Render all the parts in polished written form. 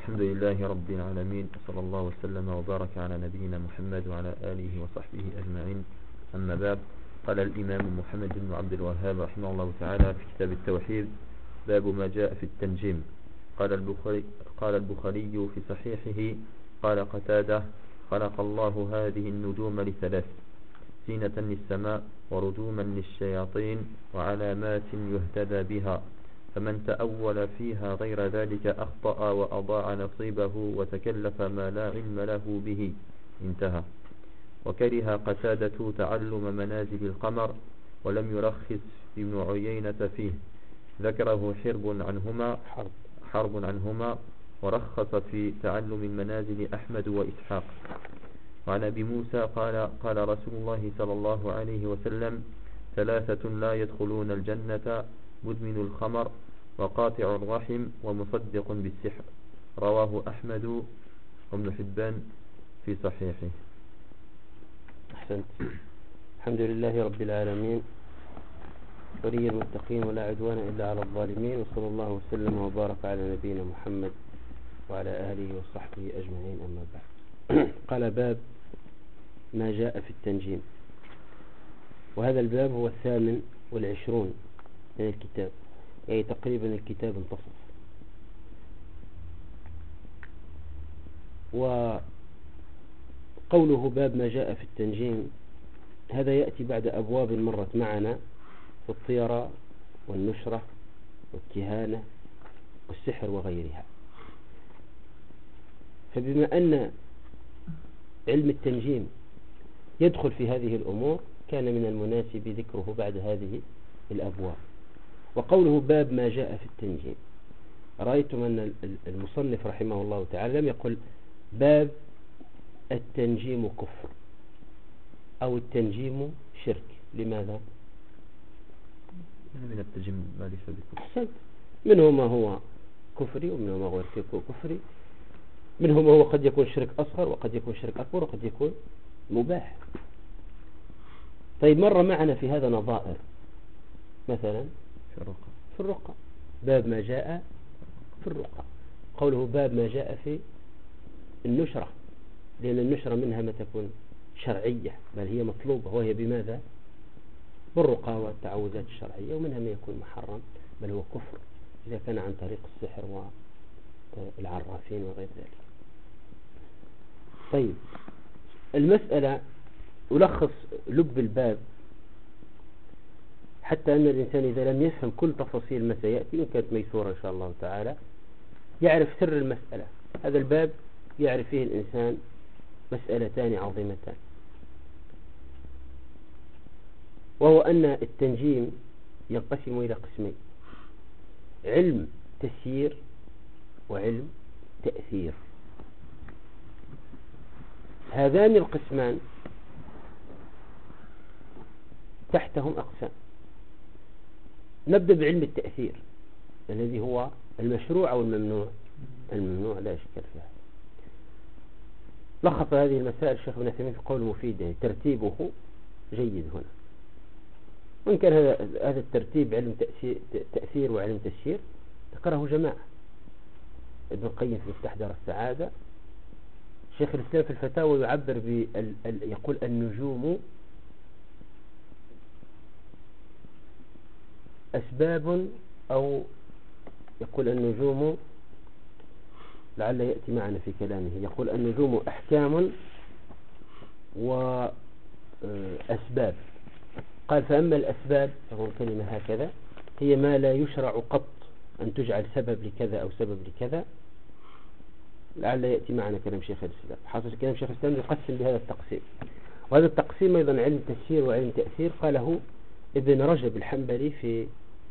الحمد لله رب العالمين، صلى الله وسلم وبارك على نبينا محمد وعلى آله وصحبه أجمعين. أما بعد، قال الإمام محمد بن عبد الوهاب رحمه الله تعالى في كتاب التوحيد: باب ما جاء في التنجيم. قال البخاري في صحيحه: قال قتادة: خلق الله هذه النجوم لثلاث: زينة للسماء، ورجوما للشياطين، وعلامات يهتدى بها، فمن تأول فيها غير ذلك أخطأ وأضاع نصيبه وتكلف ما لا علم له به. انتهى. وكره قتادة تعلم منازل القمر، ولم يرخص ابن عيينة فيه، ذكره حرب عنهما، ورخص في تعلم منازل أحمد وإسحاق. وعن أبي موسى قال رسول الله صلى الله عليه وسلم: ثلاثة لا يدخلون الجنة: مدمن الخمر، وقاطع الرحم، ومصدق بالسحر. رواه أحمد وابن حبان في صحيحه. أحسنت. الحمد لله رب العالمين، ولي المتقين، ولا عدوان إلا على الظالمين، وصلى الله وسلم وبارك على نبينا محمد وعلى آله وصحبه أجمعين. أما بعد، قال: باب ما جاء في التنجيم. وهذا الباب هو 28 من الكتاب، يعني تقريبا الكتاب انتصف. وقوله باب ما جاء في التنجيم هذا يأتي بعد أبواب مرت معنا في الطيرة والنشرة والكهانة والسحر وغيرها. فبما أن علم التنجيم يدخل في هذه الأمور، كان من المناسب ذكره بعد هذه الأبواب. وقوله باب ما جاء في التنجيم، رأيتم أن المصنف رحمه الله تعالى لم يقل باب التنجيم كفر أو التنجيم شرك. لماذا؟ من التنجيم ما ليس بكفر. أحسنت. منه ما هو كفري، ومنه ما هو كفري، منه ما هو قد يكون شرك أصغر، وقد يكون شرك أكبر، وقد يكون مباح. طيب، مر معنا في هذا نظائر، مثلا في الرقى باب ما جاء في الرقى. قوله باب ما جاء في النشرة، لأن النشرة منها ما تكون شرعية، بل هي مطلوبة، وهي بماذا؟ بالرقى والتعوذات الشرعية. ومنها ما يكون محرم، بل هو كفر إذا كان عن طريق السحر والعرافين وغير ذلك. طيب، المسألة ألخص لب الباب، حتى أن الإنسان إذا لم يفهم كل تفاصيل ما سيأتي، إن كانت ميسورة إن شاء الله تعالى، يعرف سر المسألة. هذا الباب يعرف فيه الإنسان مسألتان عظيمتان، وهو أن التنجيم ينقسم إلى قسمين: علم تسيير وعلم تأثير. هذان القسمان تحتهم أقسام. نبدأ بعلم التأثير الذي هو المشروع أو الممنوع. الممنوع لا إشكال فيها. لخص هذه المسائل الشيخ ابن عثيمين في قول مفيد، يعني ترتيبه جيد هنا. وإن كان هذا الترتيب علم تأثير وعلم تسيير ذكره جماعة: ابن القيم في مفتاح دار السعادة، شيخ الإسلام في الفتاوى يعبر يقول النجوم أسباب، أو يقول النجوم، لعل يأتي معنا في كلامه، يقول النجوم أحكام وأسباب. قال: فأما الأسباب، فهو كلمة هكذا، هي ما لا يشرع قط أن تجعل سبب لكذا أو سبب لكذا. لعل يأتي معنا كلام شيخ الإسلام. حاصل كلام شيخ الإسلام يقسم بهذا التقسيم. وهذا التقسيم أيضا علم تسيير وعلم تأثير قاله ابن رجب الحنبلي في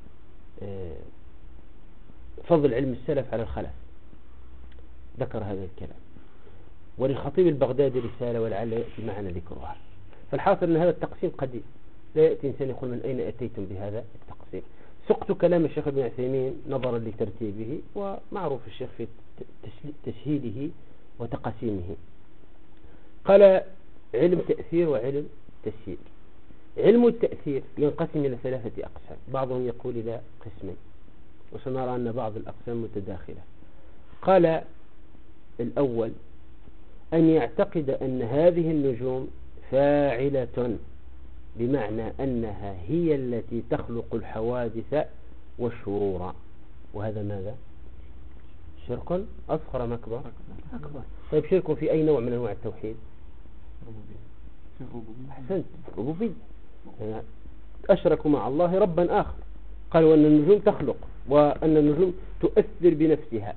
فضل علم السلف على الخلف، ذكر هذا الكلام. وللخطيب البغدادي رسالة، ولعل يأتي معنا ذكرها. فالحاصل أن هذا التقسيم قديم، لا يأتي إنسان يقول من أين أتيتم بهذا التقسيم. سقط كلام الشيخ ابن عثيمين نظرا لترتيبه، ومعروف الشيخ في تسهيله وتقسيمه. قال: علم تأثير وعلم تسيير. علم التأثير ينقسم إلى 3 أقسام، بعضهم يقول إلى قسمين، وسنرى أن بعض الأقسام متداخلة. قال: الأول أن يعتقد أن هذه النجوم فاعلة، بمعنى أنها هي التي تخلق الحوادث والشرور، وهذا ماذا؟ شرك أصغر أم أكبر؟ أكبر. طيب شرك في أي نوع من أنواع التوحيد؟ أحسنت، الربوبية. أشركوا مع الله ربا آخر، قالوا أن النجوم تخلق وأن النجوم تؤثر بنفسها.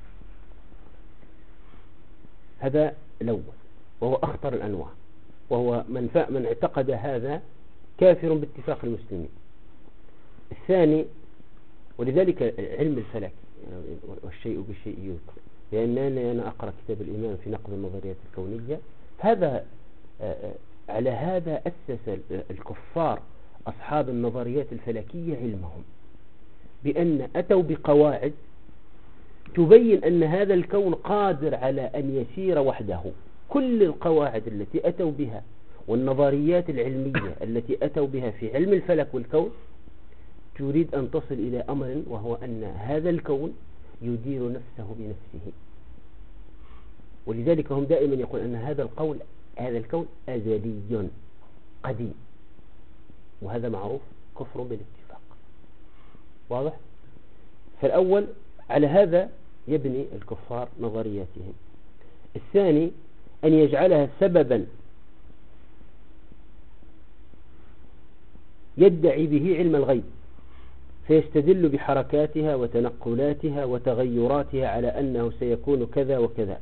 هذا الأول وهو أخطر الأنواع، وهو من اعتقد هذا كافر باتفاق المسلمين. الثاني، ولذلك علم الفلك والشيء بالشيء يذكر، لأنني أنا أقرأ كتاب الإمام في نقد النظريات الكونية، هذا على هذا أسس الكفار أصحاب النظريات الفلكية علمهم، بأن أتوا بقواعد تبين أن هذا الكون قادر على أن يسير وحده. كل القواعد التي أتوا بها والنظريات العلمية التي أتوا بها في علم الفلك والكون تريد أن تصل إلى أمر، وهو أن هذا الكون يدير نفسه بنفسه. ولذلك هم دائما يقول أن هذا الكون أزلي قديم، وهذا معروف كفر بالاتفاق. واضح؟ فالأول على هذا يبني الكفار نظرياتهم. الثاني أن يجعلها سببا يدعي به علم الغيب، فيستدل بحركاتها وتنقلاتها وتغيراتها على أنه سيكون كذا وكذا.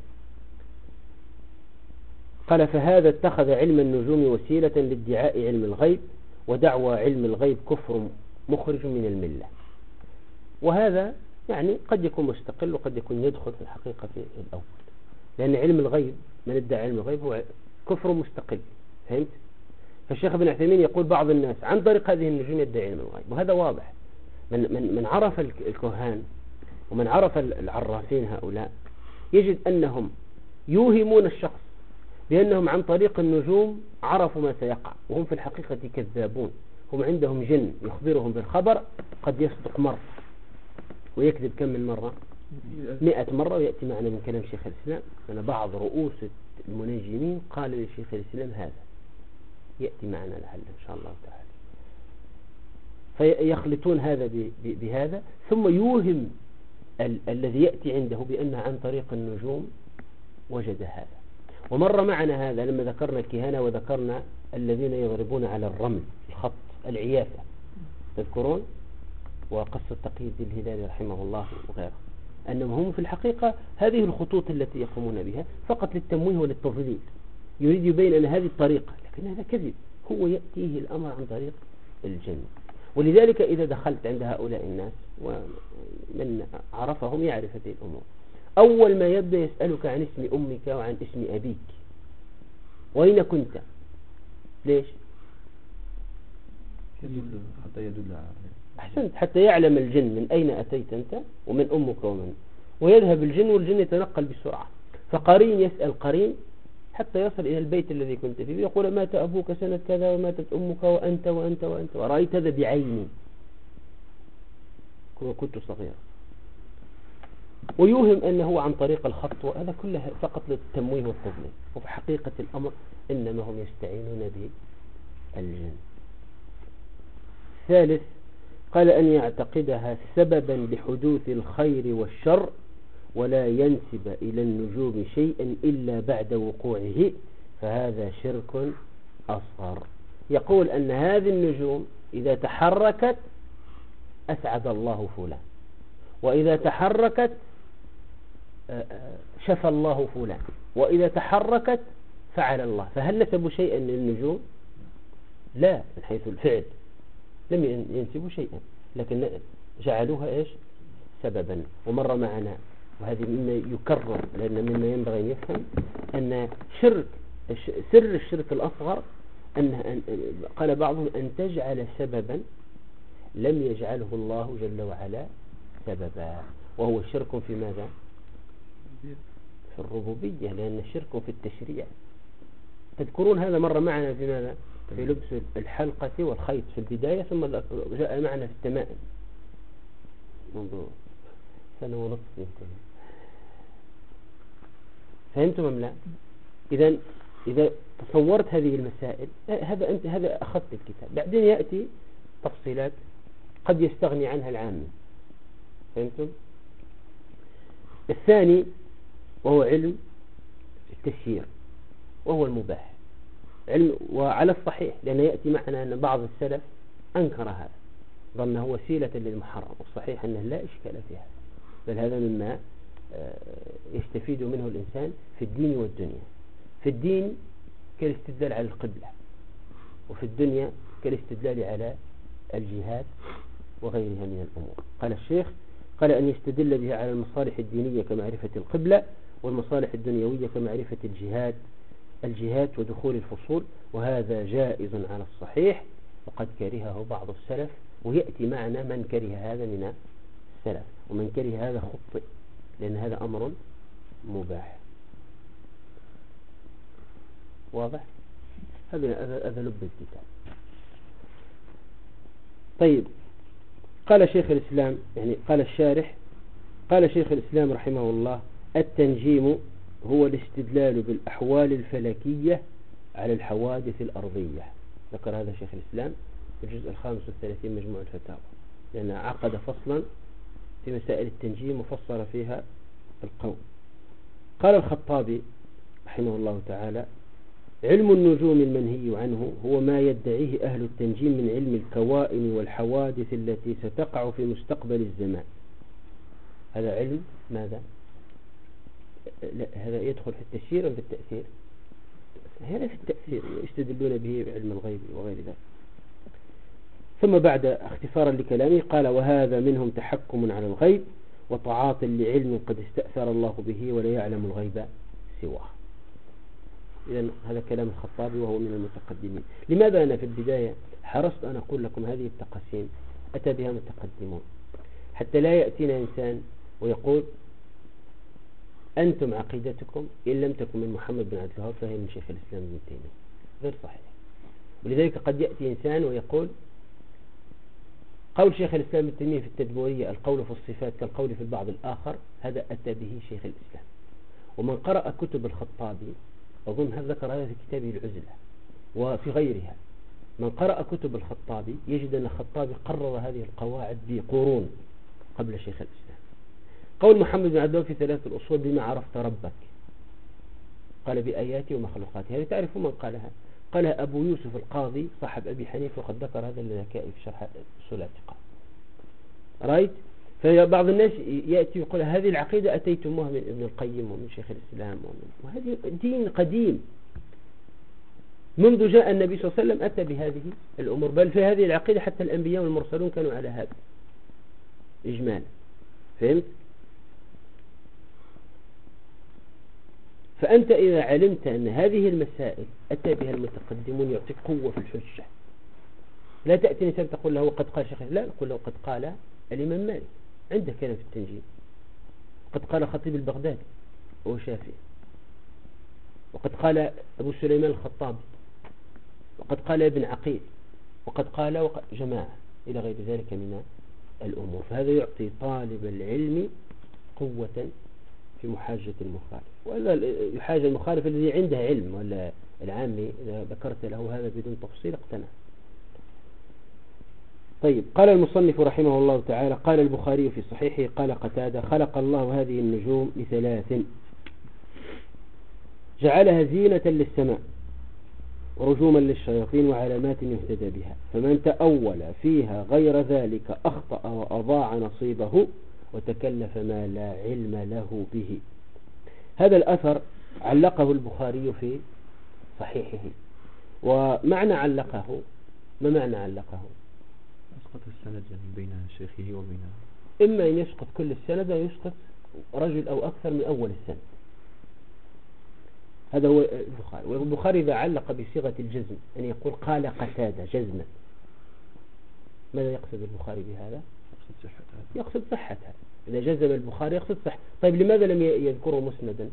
قال فهذا اتخذ علم النجوم وسيلة لادعاء علم الغيب، ودعوى علم الغيب كفر مخرج من الملة. وهذا يعني قد يكون مستقل وقد يكون يدخل في الحقيقة في الأول، لأن علم الغيب، من ادعى علم الغيب هو كفر مستقل. فهمت؟ فالشيخ ابن عثيمين يقول بعض الناس عن طريق هذه النجوم يدعي علم الغيب، وهذا واضح. من عرف الكهان ومن عرف العرافين هؤلاء يجد أنهم يوهمون الشخص بأنهم عن طريق النجوم عرفوا ما سيقع، وهم في الحقيقة كذابون. هم عندهم جن يخبرهم بالخبر، قد يصدق مرة ويكذب كم من مرة؟ 100 مرة. ويأتي معنا من كلام شيخ الإسلام أن بعض رؤوس المنجمين قال لشيخ الإسلام هذا، يأتي معنا لعل إن شاء الله تعالى. فيخلطون هذا بهذا، ثم يوهم الذي يأتي عنده بأن عن طريق النجوم وجد هذا. ومر معنا هذا لما ذكرنا الكهنة وذكرنا الذين يضربون على الرمل، الخط، العيافة، تذكرون؟ وقصة تقي الدين الهلالي رحمه الله وغيره، أنهم هم في الحقيقة هذه الخطوط التي يقومون بها فقط للتمويه وللتضليل، يريد يبين أن هذه الطريقة، لكن هذا كذب، هو يأتيه الأمر عن طريق الجن. ولذلك إذا دخلت عند هؤلاء الناس ومن عرفهم يعرف هذه الأمور، أول ما يبدأ يسألك عن اسم أمك وعن اسم أبيك، وأين كنت؟ ليش؟ حتى يدل على أحسنت، حتى يعلم الجن من أين أتيت أنت ومن أمك ومن، ويذهب الجن والجن يتنقل بسرعة. فقرين يسأل قرين حتى يصل إلى البيت الذي كنت فيه، يقول مات أبوك سنة كذا وماتت أمك وأنت وأنت وأنت، ورأيت هذا بعيني وكنت صغيرا. ويوهم أنه عن طريق الخط، وهذا كله فقط للتمويه والتضليل، وفي حقيقة الأمر إنما هم يستعينون بالجن. ثالث قال أن يعتقدها سببا لحدوث الخير والشر، ولا ينسب إلى النجوم شيئا إلا بعد وقوعه، فهذا شرك أصغر. يقول أن هذه النجوم إذا تحركت أسعد الله فلان، وإذا تحركت شفى الله فلان، وإذا تحركت فعل الله. فهل نسبوا شيئا للنجوم؟ لا، من حيث الفعل لم ينسبوا شيئا، لكن جعلوها إيش؟ سببا. ومر معنا، وهذه مما يكرر لأن مما ينبغي أن يفهم أن سر الشرك الأصغر أن قال بعضهم أن تجعل سببا لم يجعله الله جل وعلا سببا، وهو شرك في ماذا؟ في الربوبية، لأن الشرك في التشريع. تذكرون هذا مر معنا في ماذا؟ في لبس الحلقة والخيط في البداية، ثم جاء معنا في التمائم منذ سنة ونصف يمكن. فهمتم أم لا؟ إذا تصورت هذه المسائل هذا أخذت الكتاب. بعدين يأتي تفصيلات قد يستغني عنها العامة. فهمتم؟ الثاني وهو علم التسيير وهو المباح، علم وعلى الصحيح، لأنه يأتي معنا أن بعض السلف أنكر هذا، ظنه وسيلة للمحرم، والصحيح أنه لا إشكال فيها، بل هذا مما يستفيد منه الإنسان في الدين والدنيا. في الدين كالاستدلال على القبلة، وفي الدنيا كالاستدلال على الجهاد وغيرها من الأمور. قال الشيخ قال أن يستدل بها على المصالح الدينية كمعرفة القبلة، والمصالح الدنيوية كمعرفة الجهات ودخول الفصول، وهذا جائز على الصحيح، وقد كرهه بعض السلف، ويأتي معنا من كره هذا من السلف، ومن كره هذا خطئ، لأن هذا أمر مباح. واضح؟ هذا لب الكتاب. طيب، قال شيخ الإسلام، يعني قال الشارح، قال شيخ الإسلام رحمه الله: التنجيم هو الاستدلال بالأحوال الفلكية على الحوادث الأرضية. ذكر هذا شيخ الإسلام في الجزء 35 مجموع الفتاوى، لأن عقد فصلا في مسائل التنجيم وفصل فيها القول. قال الخطابي رحمه الله تعالى: علم النجوم المنهي عنه هو ما يدعيه أهل التنجيم من علم الكوائن والحوادث التي ستقع في مستقبل الزمان. هذا علم ماذا؟ لا، هذا يدخل في التسيير أم في التأثير؟ هذا في التأثير، يستدلون به بعلم الغيب وغير ذلك. ثم بعد اختصارا لكلامه قال: وهذا منهم تحكم على الغيب وتعاط لعلم قد استأثر الله به ولا يعلم الغيب سواه. إذن هذا كلام الخطابي وهو من المتقدمين. لماذا أنا في البداية حرصت أن أقول لكم هذه التقاسيم أتى بها متقدمون، حتى لا يأتينا إنسان ويقول أنتم عقيدتكم إن لم تكن من محمد بن عبد الوهاب فهي من شيخ الإسلام ابن تيمية. غير صحيح. ولذلك قد يأتي إنسان ويقول قول شيخ الإسلام ابن تيمية في التدمرية القول في الصفات كالقول في البعض الآخر، هذا أتى به شيخ الإسلام. ومن قرأ كتب الخطابي أظن هذا ذكر هذا في كتابه العزلة وفي غيرها، من قرأ كتب الخطابي يجد أن الخطابي قرر هذه القواعد بقرون قبل شيخ الإسلام. قول محمد بن عبد الوهاب في 3 الأصول: بما عرفت ربك، قال بآياته ومخلوقاته. هذه تعرفون من قالها؟ قالها أبو يوسف القاضي صاحب أبي حنيفة، وقد ذكر هذا الذكائي في شرح أصول الاعتقاد. رايت؟ فبعض الناس يأتي يقول هذه العقيدة أتيتموها من ابن القيم ومن شيخ الإسلام، وهذه دين قديم منذ جاء النبي صلى الله عليه وسلم أتى بهذه الأمور، بل في هذه العقيدة حتى الأنبياء والمرسلون كانوا على هذا إجمالا. فهمت؟ فأنت إذا علمت أن هذه المسائل أتى بها المتقدمون يعطيك قوة في الحجة. لا تأتي إنسان تقول له قد قال شيخ، لا، نقول له قد قال الإمام مالك، عنده كلام في التنجيم، قد قال خطيب البغدادي وهو شافعي، وقد قال أبو سليمان الخطابي، وقد قال ابن عقيل، وقد قال جماعة إلى غير ذلك من الأمور. فهذا يعطي طالب العلم قوة في محاجة المخالف، وإذا يحاج المخالف الذي عنده علم، ولا العامي إذا ذكرت له هذا بدون تفصيل اقتنع. طيب، قال المصنف رحمه الله تعالى: قال البخاري في صحيحه قال قتادة: خلق الله هذه النجوم ل3: جعلها زينة للسماء ورجوما للشياطين وعلامات يهتدى بها، فمن تأول فيها غير ذلك أخطأ وأضاع نصيبه وتكلف ما لا علم له به. هذا الأثر علقه البخاري في صحيحه. ومعنى علقه، ما معنى علقه؟ يسقط السند يعني بين شيخه وبين، إما أن يسقط كل السند أو يسقط رجل أو أكثر من أول السند. هذا هو البخاري. والبخاري إذا علق بصيغة الجزم أن يقول قال قتادة جزما، ماذا يقصد البخاري بهذا؟ يقصد صحتها. إذا جزم البخاري يقصد صح. طيب لماذا لم يذكره مسندا؟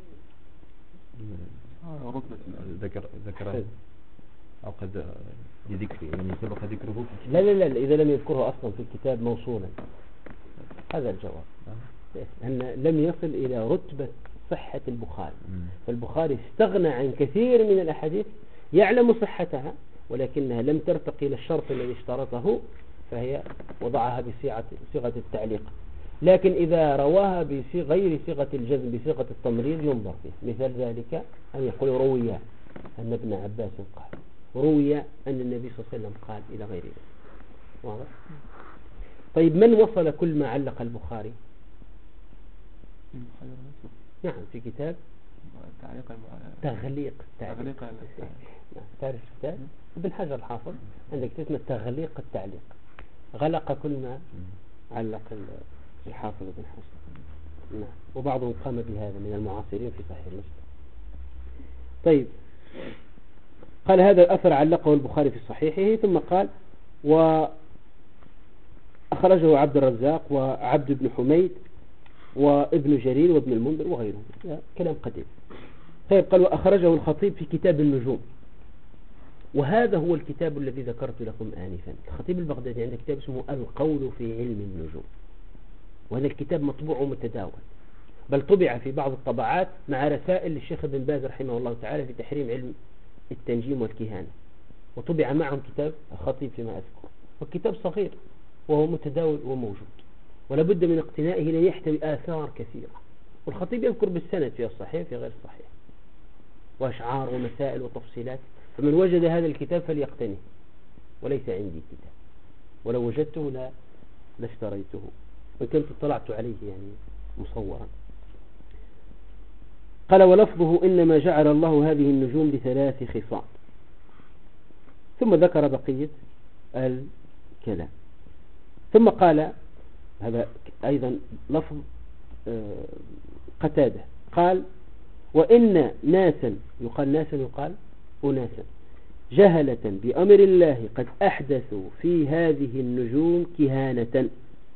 رتبة ذكر أو قد لذكره، يعني سبق ذكره في لا لا لا، إذا لم يذكره أصلا في الكتاب موصولا. هذا الجواب، أن لم يصل إلى رتبة صحة البخاري. فالبخاري استغنى عن كثير من الأحاديث يعلم صحتها ولكنها لم ترتقي إلى الشرط الذي اشترطه، فهي وضعها بصيغة التعليق. لكن إذا رواها بغير صيغة الجزم بصيغة التمريض ينظر فيه. مثال ذلك أن يقول روي أن ابن عباس قال، روي أن النبي صلى الله عليه وسلم قال، إلى غير ذلك. واضح؟ طيب من وصل كل ما علق البخاري؟ نعم في كتاب تغليق التعليق. تعرف كتاب ابن حجر الحافظ عندك اسمه تغليق التعليق، غلق كل ما علق الحافظ ابن حجر. نعم. وبعضهم قام بهذا من المعاصرين في صحيح مسلم. طيب قال هذا الأثر علقه البخاري في صحيحه، ثم قال وأخرجه عبد الرزاق وعبد بن حميد وابن جرير وابن المنذر وغيرهم. كلام قديم. طيب قال وأخرجه الخطيب في كتاب النجوم، وهذا هو الكتاب الذي ذكرت لكم آنفا. الخطيب البغدادي عنده كتاب اسمه القول في علم النجوم، وهذا الكتاب مطبوع ومتداول، بل طبع في بعض الطبعات مع رسائل للشيخ ابن باز رحمه الله تعالى في تحريم علم التنجيم والكهانة، وطبع معهم كتاب الخطيب فيما أذكر. والكتاب صغير وهو متداول وموجود، ولا بد من اقتنائه لأن يحتوي آثار كثيرة. والخطيب يذكر بالسند في الصحيح في غير الصحيح، وأشعار ومسائل وتفصيلات. فمن وجد هذا الكتاب فليقتنه، وليس عندي كتاب، ولو وجدته لاشتريته، وكنت اطلعت عليه يعني مصورا. قال ولفظه إنما جعل الله هذه النجوم لثلاث خصال، ثم ذكر بقية الكلام. ثم قال هذا أيضا لفظ قتادة، قال وإن ناسا، يقال ناسا يقال أناسا، جهلة بأمر الله قد أحدثوا في هذه النجوم كهانة،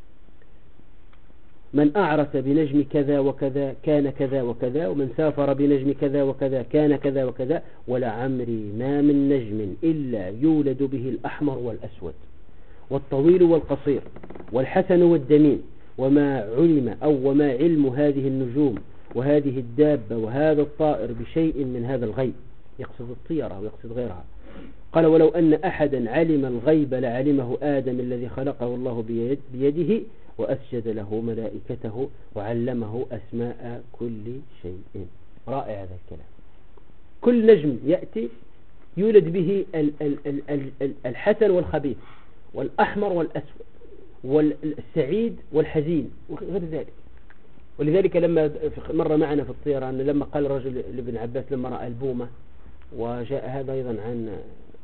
من أعرس بنجم كذا وكذا كان كذا وكذا، ومن سافر بنجم كذا وكذا كان كذا وكذا، ولعمري ما من نجم إلا يولد به الأحمر والأسود والطويل والقصير والحسن والدمين، وما علم أو وما علم هذه النجوم وهذه الدابة وهذا الطائر بشيء من هذا الغيب، يقصد الطيرة ويقصد غيرها. قال ولو أن أحدا علم الغيب لعلمه آدم الذي خلقه الله بيده، وأسجد له ملائكته وعلمه أسماء كل شيء. رائع هذا الكلام. كل نجم يأتي يولد به الحسن والخبيث والأحمر والأسود والسعيد والحزين وغير ذلك. ولذلك لما مر معنا في الطيران لما قال الرجل لابن عباس لما رأى البومة، وجاء هذا أيضا عن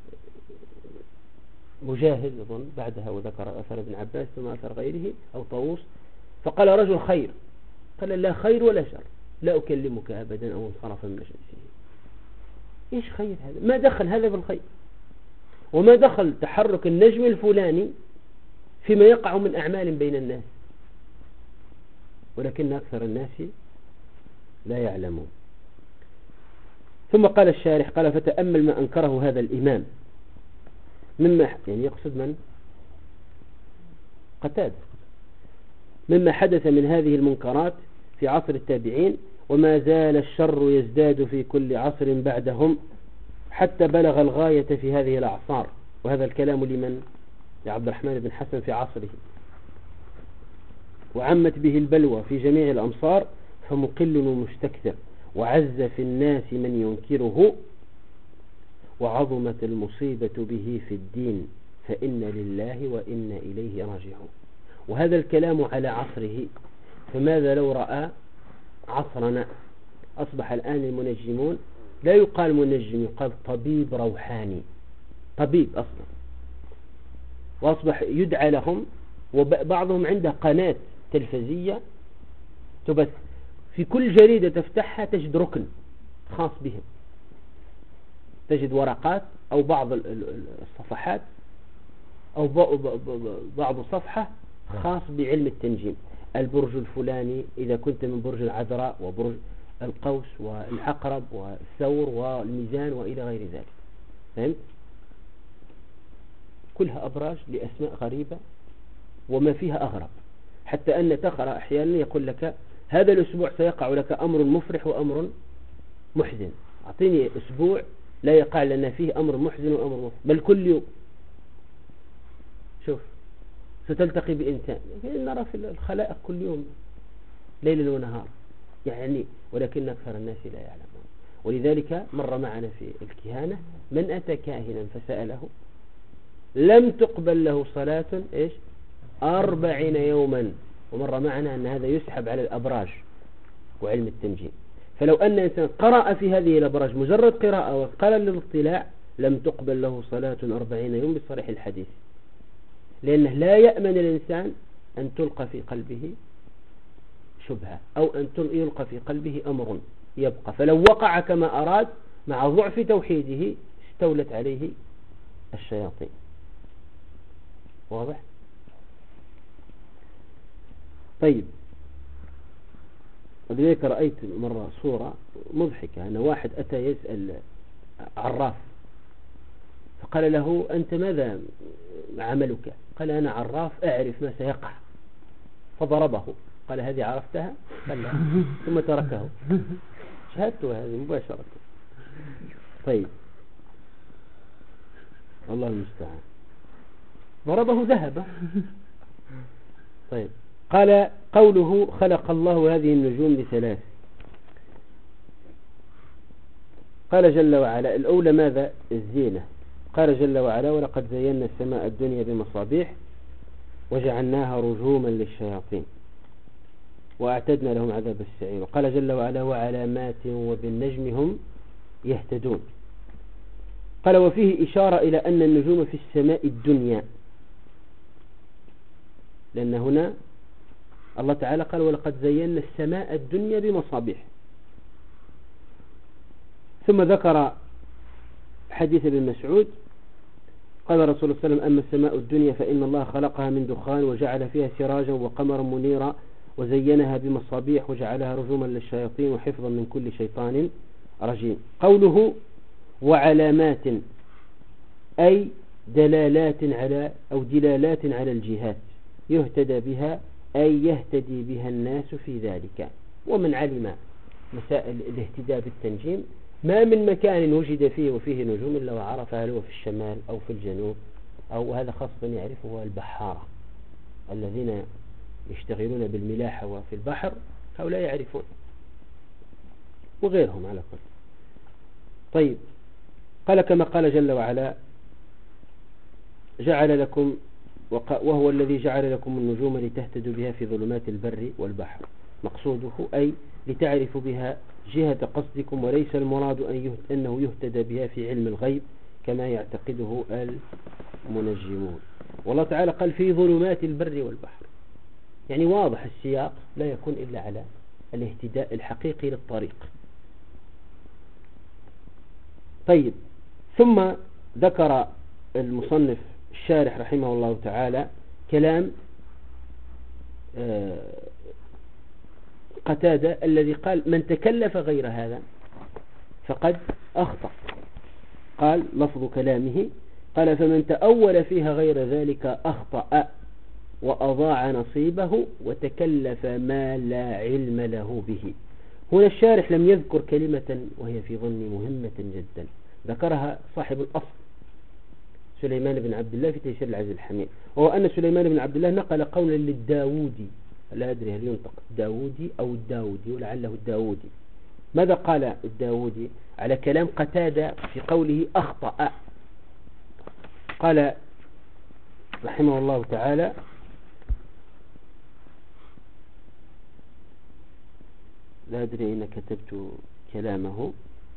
مجاهد أظن بعدها، وذكر أثر ابن عباس ثم أثر غيره أو طاووس، فقال رجل خير، قال لا خير ولا شر، لا أكلمك أبدا، أو انصرف من مجلسه. إيش خير هذا؟ ما دخل هذا بالخير، وما دخل تحرك النجم الفلاني فيما يقع من أعمال بين الناس، ولكن أكثر الناس لا يعلمون. ثم قال الشارح قال فتأمل ما أنكره هذا الإمام مما يعني يقصد من قتادة، مما حدث من هذه المنكرات في عصر التابعين، وما زال الشر يزداد في كل عصر بعدهم حتى بلغ الغاية في هذه الأعصار. وهذا الكلام لمن؟ لعبد الرحمن بن حسن في عصره. وعمت به البلوى في جميع الأمصار، فمقل ومستكثر، وعز في الناس من ينكره، وعظمت المصيبة به في الدين، فإن لله وإن إليه راجعون. وهذا الكلام على عصره، فماذا لو رأى عصرنا؟ أصبح الآن المنجمون لا يقال منجم، يقال طبيب روحاني، طبيب أصلا، وأصبح يدعى لهم، وبعضهم عنده قناة تلفزية تبث، في كل جريدة تفتحها تجد ركن خاص بهم، تجد ورقات أو بعض الصفحات أو بعض صفحة خاص بعلم التنجيم، البرج الفلاني إذا كنت من برج العذراء، وبرج القوس والعقرب والثور والميزان وإلى غير ذلك. فهمت؟ كلها أبراج لأسماء غريبة وما فيها أغرب، حتى أن تقرأ أحيانا يقول لك هذا الأسبوع سيقع لك أمر مفرح وأمر محزن، أعطيني أسبوع لا يقع لنا فيه أمر محزن وأمر مفرح، بل كل يوم. شوف ستلتقي بإنسان نرى في الخلائق كل يوم ليلا ونهار يعني، ولكن أكثر الناس لا يعلمون. ولذلك مر معنا في الكهانة من أتى كاهنا فسأله لم تقبل له صلاة 40 يوما. ومر معنا أن هذا يسحب على الأبراج وعلم التنجيم. فلو أن إنسان قرأ في هذه الأبراج مجرد قراءة وقال للاطلاع لم تقبل له صلاة 40 يوم بصريح الحديث، لأنه لا يأمن الإنسان أن تلقى في قلبه شبهة أو أن يلقى في قلبه أمر يبقى، فلو وقع كما أراد مع ضعف توحيده استولت عليه الشياطين. واضح؟ طيب، ولذلك رأيت مرة صورة مضحكة أن واحد أتى يسأل عراف فقال له أنت ماذا عملك؟ قال أنا عراف أعرف ما سيقع، فضربه. قال هذه عرفتها؟ قال لا، ثم تركه. شهدته هذه مباشرة. طيب، الله المستعان، ضربه ذهب. طيب، قال قوله خلق الله هذه النجوم ل3. قال جل وعلا الأولى ماذا؟ الزينة. قال جل وعلا ولقد زينا السماء الدنيا بمصابيح وجعلناها رجوما للشياطين وأعتدنا لهم عذاب السعير. وقال جل وعلا وعلامات وبالنجم هم يهتدون. قال وفيه إشارة إلى أن النجوم في السماء الدنيا، لأن هنا الله تعالى قال ولقد زينا السماء الدنيا بمصابيح. ثم ذكر حديث ابن مسعود قال رسول الله صلى الله عليه وسلم أما السماء الدنيا فإن الله خلقها من دخان وجعل فيها سراجا وقمرا منيرا وزينها بمصابيح وجعلها رجوما للشياطين وحفظا من كل شيطان رجيم. قوله وعلامات أي دلالات على أو دلالات على الجهات يهتدى بها أي يهتدي بها الناس في ذلك. ومن علم مسائل الاهتداء بالتنجيم ما من مكان وجد فيه وفيه نجوم إلا وعرف هل هو في الشمال أو في الجنوب، أو هذا خاصة يعرفه البحارة الذين يشتغلون بالملاحة وفي البحر، هؤلاء يعرفون، وغيرهم على كل. طيب، قال كما قال جل وعلا جعل لكم وهو الذي جعل لكم النجوم لتهتدوا بها في ظلمات البر والبحر. مقصوده أي لتعرفوا بها جهة قصدكم، وليس المراد أنه يهتدى بها في علم الغيب كما يعتقده المنجمون. والله تعالى قال في ظلمات البر والبحر، يعني واضح السياق لا يكون إلا على الاهتداء الحقيقي للطريق. طيب، ثم ذكر المصنف الشارح رحمه الله تعالى كلام قتادة الذي قال من تكلف غير هذا فقد أخطأ. قال لفظ كلامه قال فمن تأول فيها غير ذلك أخطأ وأضاع نصيبه وتكلف ما لا علم له به. هنا الشارح لم يذكر كلمة وهي في ظني مهمة جدا، ذكرها صاحب الأصل سليمان بن عبد الله في تيسير العزيز الحميد، وهو أن سليمان بن عبد الله نقل قولا للداودي، لا أدري هل ينطق داودي أو الداودي ولعله الداودي. ماذا قال الداودي على كلام قتادة في قوله أخطأ؟ قال رحمه الله تعالى لا أدري إن كتبت كلامه،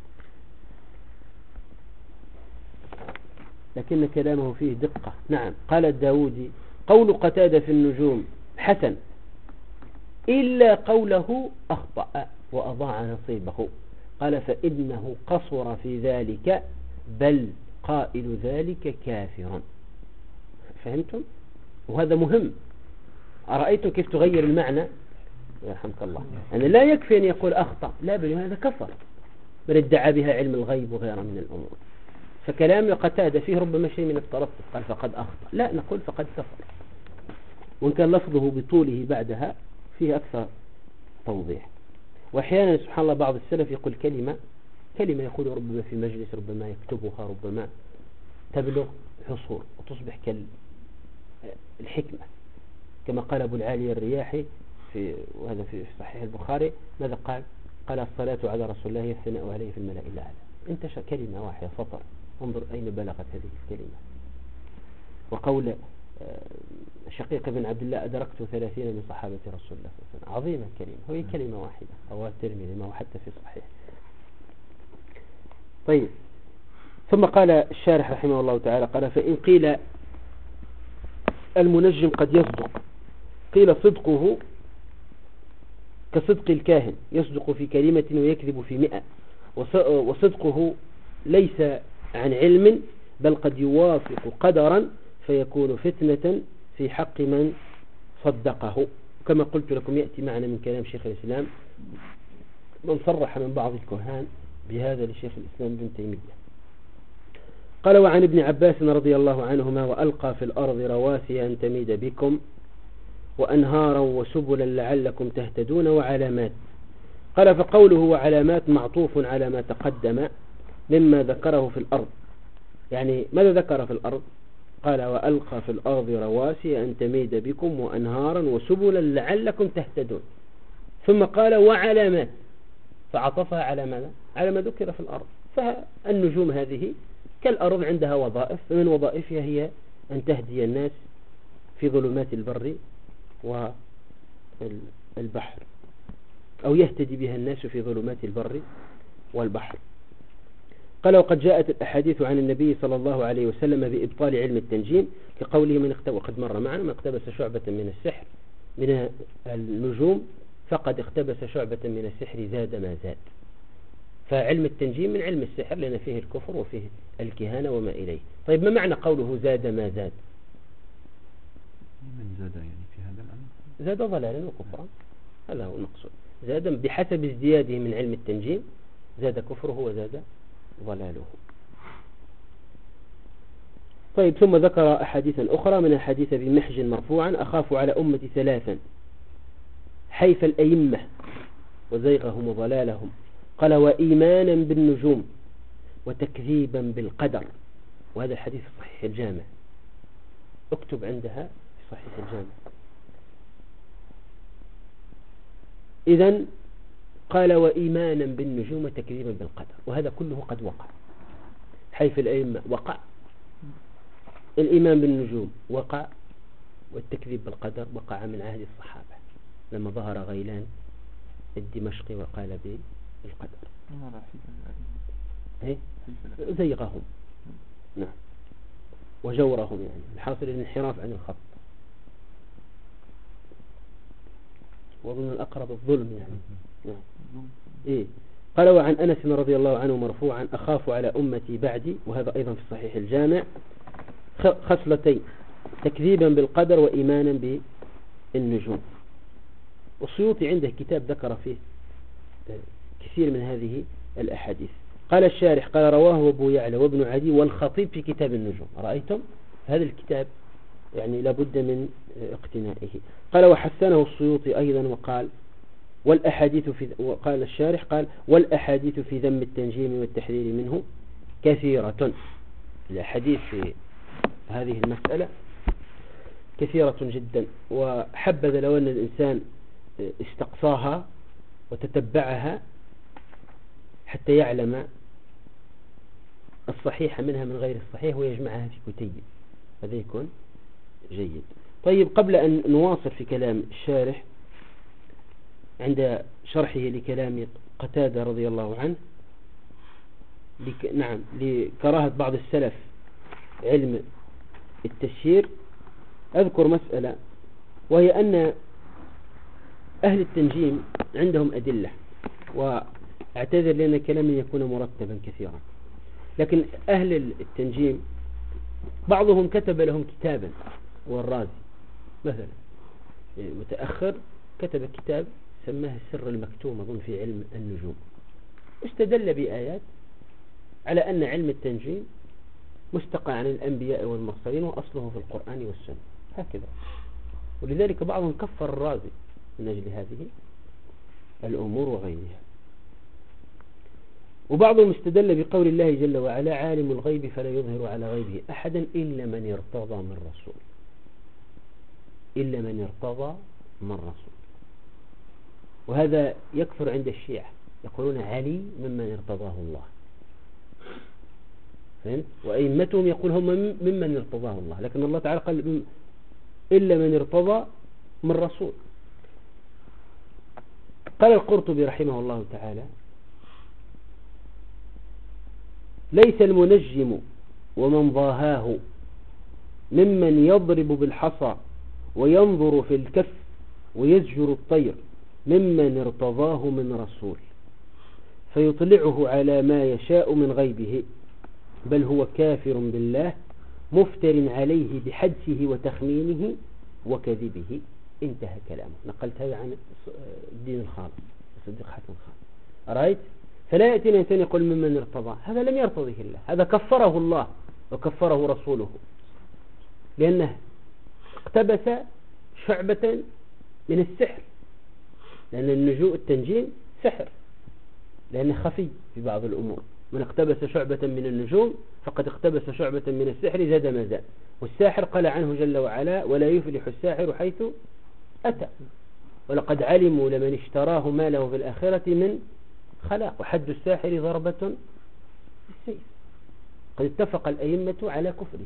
لكن كلامه فيه دقة. نعم، قال الداودي قول قتادة في النجوم حسن إلا قوله أخطأ وأضاع نصيبه. قال فإنه قصر في ذلك بل قائل ذلك كافر. فهمتم؟ وهذا مهم. أرأيتم كيف تغير المعنى؟ يرحمك الله. أن لا يكفي أن يقول أخطأ، لا بل هذا كفر، بل ادعى بها علم الغيب وغيره من الأمور. فكلام قتادة فيه ربما شيء من الترفق، قال فقد أخطأ، لا نقول فقد كفر، وإن كان لفظه بطوله بعدها فيه أكثر توضيح. وأحيانا سبحان الله بعض السلف يقول كلمة يقول ربما في مجلس، ربما يكتبها، ربما تبلغ حصول وتصبح كالحكمة، كما قال أبو العالي الرياحي وهذا في صحيح البخاري، ماذا قال؟ قال الصلاة على رسول الله هي الثناء عليه في الملأ الأعلى. انتشر كلمة واحدة سطر، انظر أين بلغت هذه الكلمة. وقول شقيق بن عبد الله أدركت 30 من صحابة رسول الله صلى الله عليه وسلم، عظيمة كلمة، وهي كلمة واحدة، رواه الترمذي ما هو حتى في صحيح. طيب، ثم قال الشارح رحمه الله تعالى قال فإن قيل المنجم قد يصدق، قيل صدقه كصدق الكاهن، يصدق في كلمة ويكذب في 100، وصدقه ليس عن علم بل قد يوافق قدرا فيكون فتنة في حق من صدقه. كما قلت لكم يأتي معنا من كلام شيخ الإسلام من صرح من بعض الكهان بهذا لشيخ الإسلام ابن تيمية. قال وعن ابن عباس رضي الله عنهما وألقى في الأرض رواسي أن تميد بكم وأنهارا وسبلا لعلكم تهتدون وعلامات. قال فقوله وعلامات معطوف على ما تقدم مما ذكره في الأرض. يعني ماذا ذكر في الأرض؟ قال وألقى في الأرض رواسي أن تميد بكم وأنهارا وسبلا لعلكم تهتدون، ثم قال وعلامات، فعطفها على ماذا؟ على ما ذكر في الأرض. فالنجوم هذه كالأرض عندها وظائف، فمن وظائفها هي أن تهدي الناس في ظلمات البر والبحر، أو يهتدي بها الناس في ظلمات البر والبحر. قال وقد جاءت الأحاديث عن النبي صلى الله عليه وسلم بإبطال علم التنجيم كقوله وقد مر معنا من اقتبس شعبة من السحر من النجوم فقد اقتبس شعبة من السحر زاد ما زاد. فعلم التنجيم من علم السحر لأن فيه الكفر وفيه الكهانة وما إليه. طيب ما معنى قوله زاد ما زاد؟ من زاد يعني في هذا الأمر زاد ضلالا وكفرا، هذا هو المقصود. زاد بحسب ازدياده من علم التنجيم، زاد كفره وزاد ضلاله. طيب ثم ذكر أحاديثا أخرى من الحديث بمحج مرفوعا أخاف على أمتي 3 حيف الأئمة وزيغهم وضلالهم. قال وإيمانا بالنجوم وتكذيبا بالقدر. وهذا الحديث في صحيح الجامع، اكتب عندها في صحيح الجامع. إذن قال وإيمانا بالنجوم وتكذيبا بالقدر، وهذا كله قد وقع. حيف الأئمة وقع، الإيمان بالنجوم وقع، والتكذيب بالقدر وقع من عهد الصحابة لما ظهر غيلان الدمشقي وقال بالقدر زيغهم، نعم، وجورهم، يعني الحاصل الانحراف عن الخط، وظن الأقرب الظلم يعني. نعم. إيه. قال وعن أنس رضي الله عنه مرفوعا أخاف على أمتي بعدي، وهذا أيضا في صحيح الجامع، خصلتين تكذيبا بالقدر وإيمانا بالنجوم. والسيوطي عنده كتاب ذكر فيه كثير من هذه الأحاديث. قال الشارح قال رواه أبو يعلى وابن عدي والخطيب في كتاب النجوم. رأيتم هذا الكتاب يعني لابد من اقتنائه. قال وحسنه السيوطي أيضا وقال والأحاديث وقال الشارح قال والأحاديث في ذم التنجيم والتحذير منه كثيرة. الأحاديث في هذه المسألة كثيرة جدا، وحبذا لو أن الإنسان استقصاها وتتبعها حتى يعلم الصحيح منها من غير الصحيح ويجمعها في كتيب، هذا يكون جيد. طيب قبل أن نواصل في كلام الشارح عند شرحه لكلام قتادة رضي الله عنه لكراهة بعض السلف علم التشهير، أذكر مسألة، وهي أن أهل التنجيم عندهم أدلة، وأعتذر لأن كلامي يكون مرتبا كثيرا، لكن أهل التنجيم بعضهم كتب لهم كتابا، والرازي مثلا متأخر كتب كتاب سماه السر المكتوم أظن في علم النجوم، استدل بآيات على أن علم التنجيم مستقى عن الأنبياء والمرسلين وأصله في القرآن والسنة هكذا. ولذلك بعضهم كفر الرازي من أجل هذه الأمور وغيرها. وبعضهم استدل بقول الله جل وعلا عالم الغيب فلا يظهر على غيبه أحدا إلا من ارتضى من رسول، إلا من ارتضى من رسول. وهذا يكثر عند الشيعة، يقولون علي ممن ارتضاه الله، فهمت؟ وأئمتهم يقول هم ممن ارتضاه الله، لكن الله تعالى قال إلا من ارتضى من رسول. قال القرطبي رحمه الله تعالى ليس المنجم ومن ضاهاه ممن يضرب بالحصى وينظر في الكف ويزجر الطير ممن ارتضاه من رسول فيطلعه على ما يشاء من غيبه، بل هو كافر بالله مفتر عليه بحدسه وتخمينه وكذبه. انتهى كلامه. نقلت هذا عن الدين الخالص الصديق حاتم خان. رأيت؟ فلا يأتي الإنسان يقول ممن ارتضى، هذا لم يرتضه الله، هذا كفره الله وكفره رسوله، لأنه اقتبس شعبة من السحر، لأن النجوء التنجيم سحر لأنه خفي في بعض الأمور. من اقتبس شعبة من النجوم فقد اقتبس شعبة من السحر زاد ما زاد. والساحر قال عنه جل وعلا ولا يفلح الساحر حيث أتى، ولقد علموا لمن اشتراه ما له في الآخرة من خلاق، وحد الساحر ضربة بالسيف. قد اتفق الأئمة على كفره،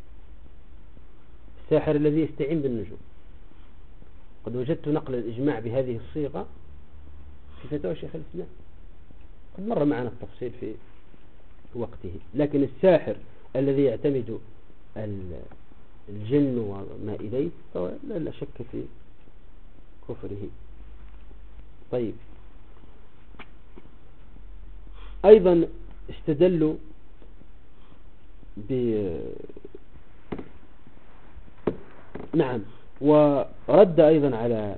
الساحر الذي يستعين بالنجوم. قد وجدت نقل الإجماع بهذه الصيغة في فتاوى شيخ الإسلام، قد مر معنا التفصيل في وقته. لكن الساحر الذي يعتمد الجن وما إليه فهو لا شك في كفره. طيب، أيضا استدلوا نعم، ورد أيضا على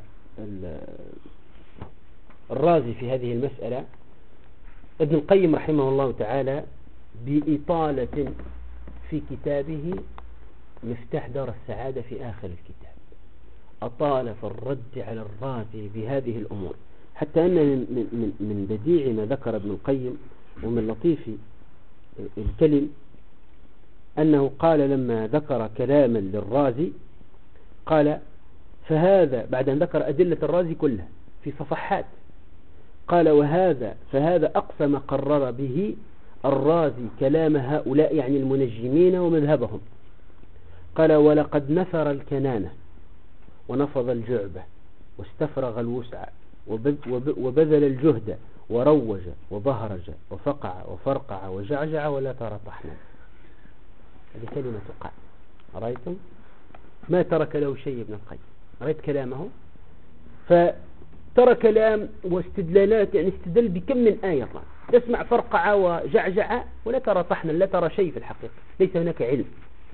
الرازي في هذه المسألة ابن القيم رحمه الله تعالى بإطالة في كتابه مفتاح دار السعادة في آخر الكتاب. أطال في الرد على الرازي بهذه الأمور، حتى أن من بديع ما ذكر ابن القيم ومن لطيف الكلم أنه قال لما ذكر كلاما للرازي قال فهذا، بعد أن ذكر أدلة الرازي كلها في صفحات، قال فهذا أقصى ما قرر به الرازي كلام هؤلاء يعني المنجمين ومذهبهم. قال ولقد نثر الكنانة ونفض الجعبة واستفرغ الوسع وبذل الجهد وروج وظهرج وفقع وفرقع وجعجع ولا ترى طحنا. هذه كلمة قال. رأيتم؟ ما ترك له شيء ابن القيم. رأيت كلامه؟ فترى كلام واستدلالات، يعني استدل بكم من آية. تسمع فرقع وجعجع ولا ترى طحنا، لا ترى شيء في الحقيقة، ليس هناك علم.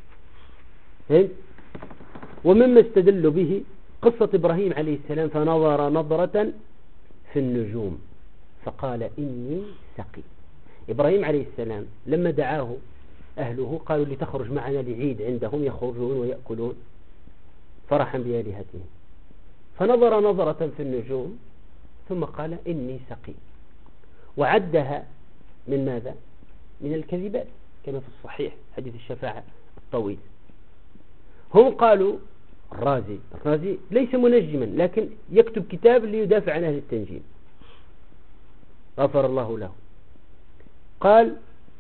ومما استدل به قصة إبراهيم عليه السلام فنظر نظرة في النجوم فقال إني سقيم. إبراهيم عليه السلام لما دعاه أهله قالوا لتخرج معنا لعيد عندهم يخرجون ويأكلون فرحا بآلهتهم، فنظر نظرة في النجوم ثم قال إني سقيم، وعدها من ماذا؟ من الكذبات كما في الصحيح حديث الشفاعة الطويل. هم قالوا الرازي ليس منجما لكن يكتب كتاب ليدافع عن أهل التنجيم غفر الله له. قال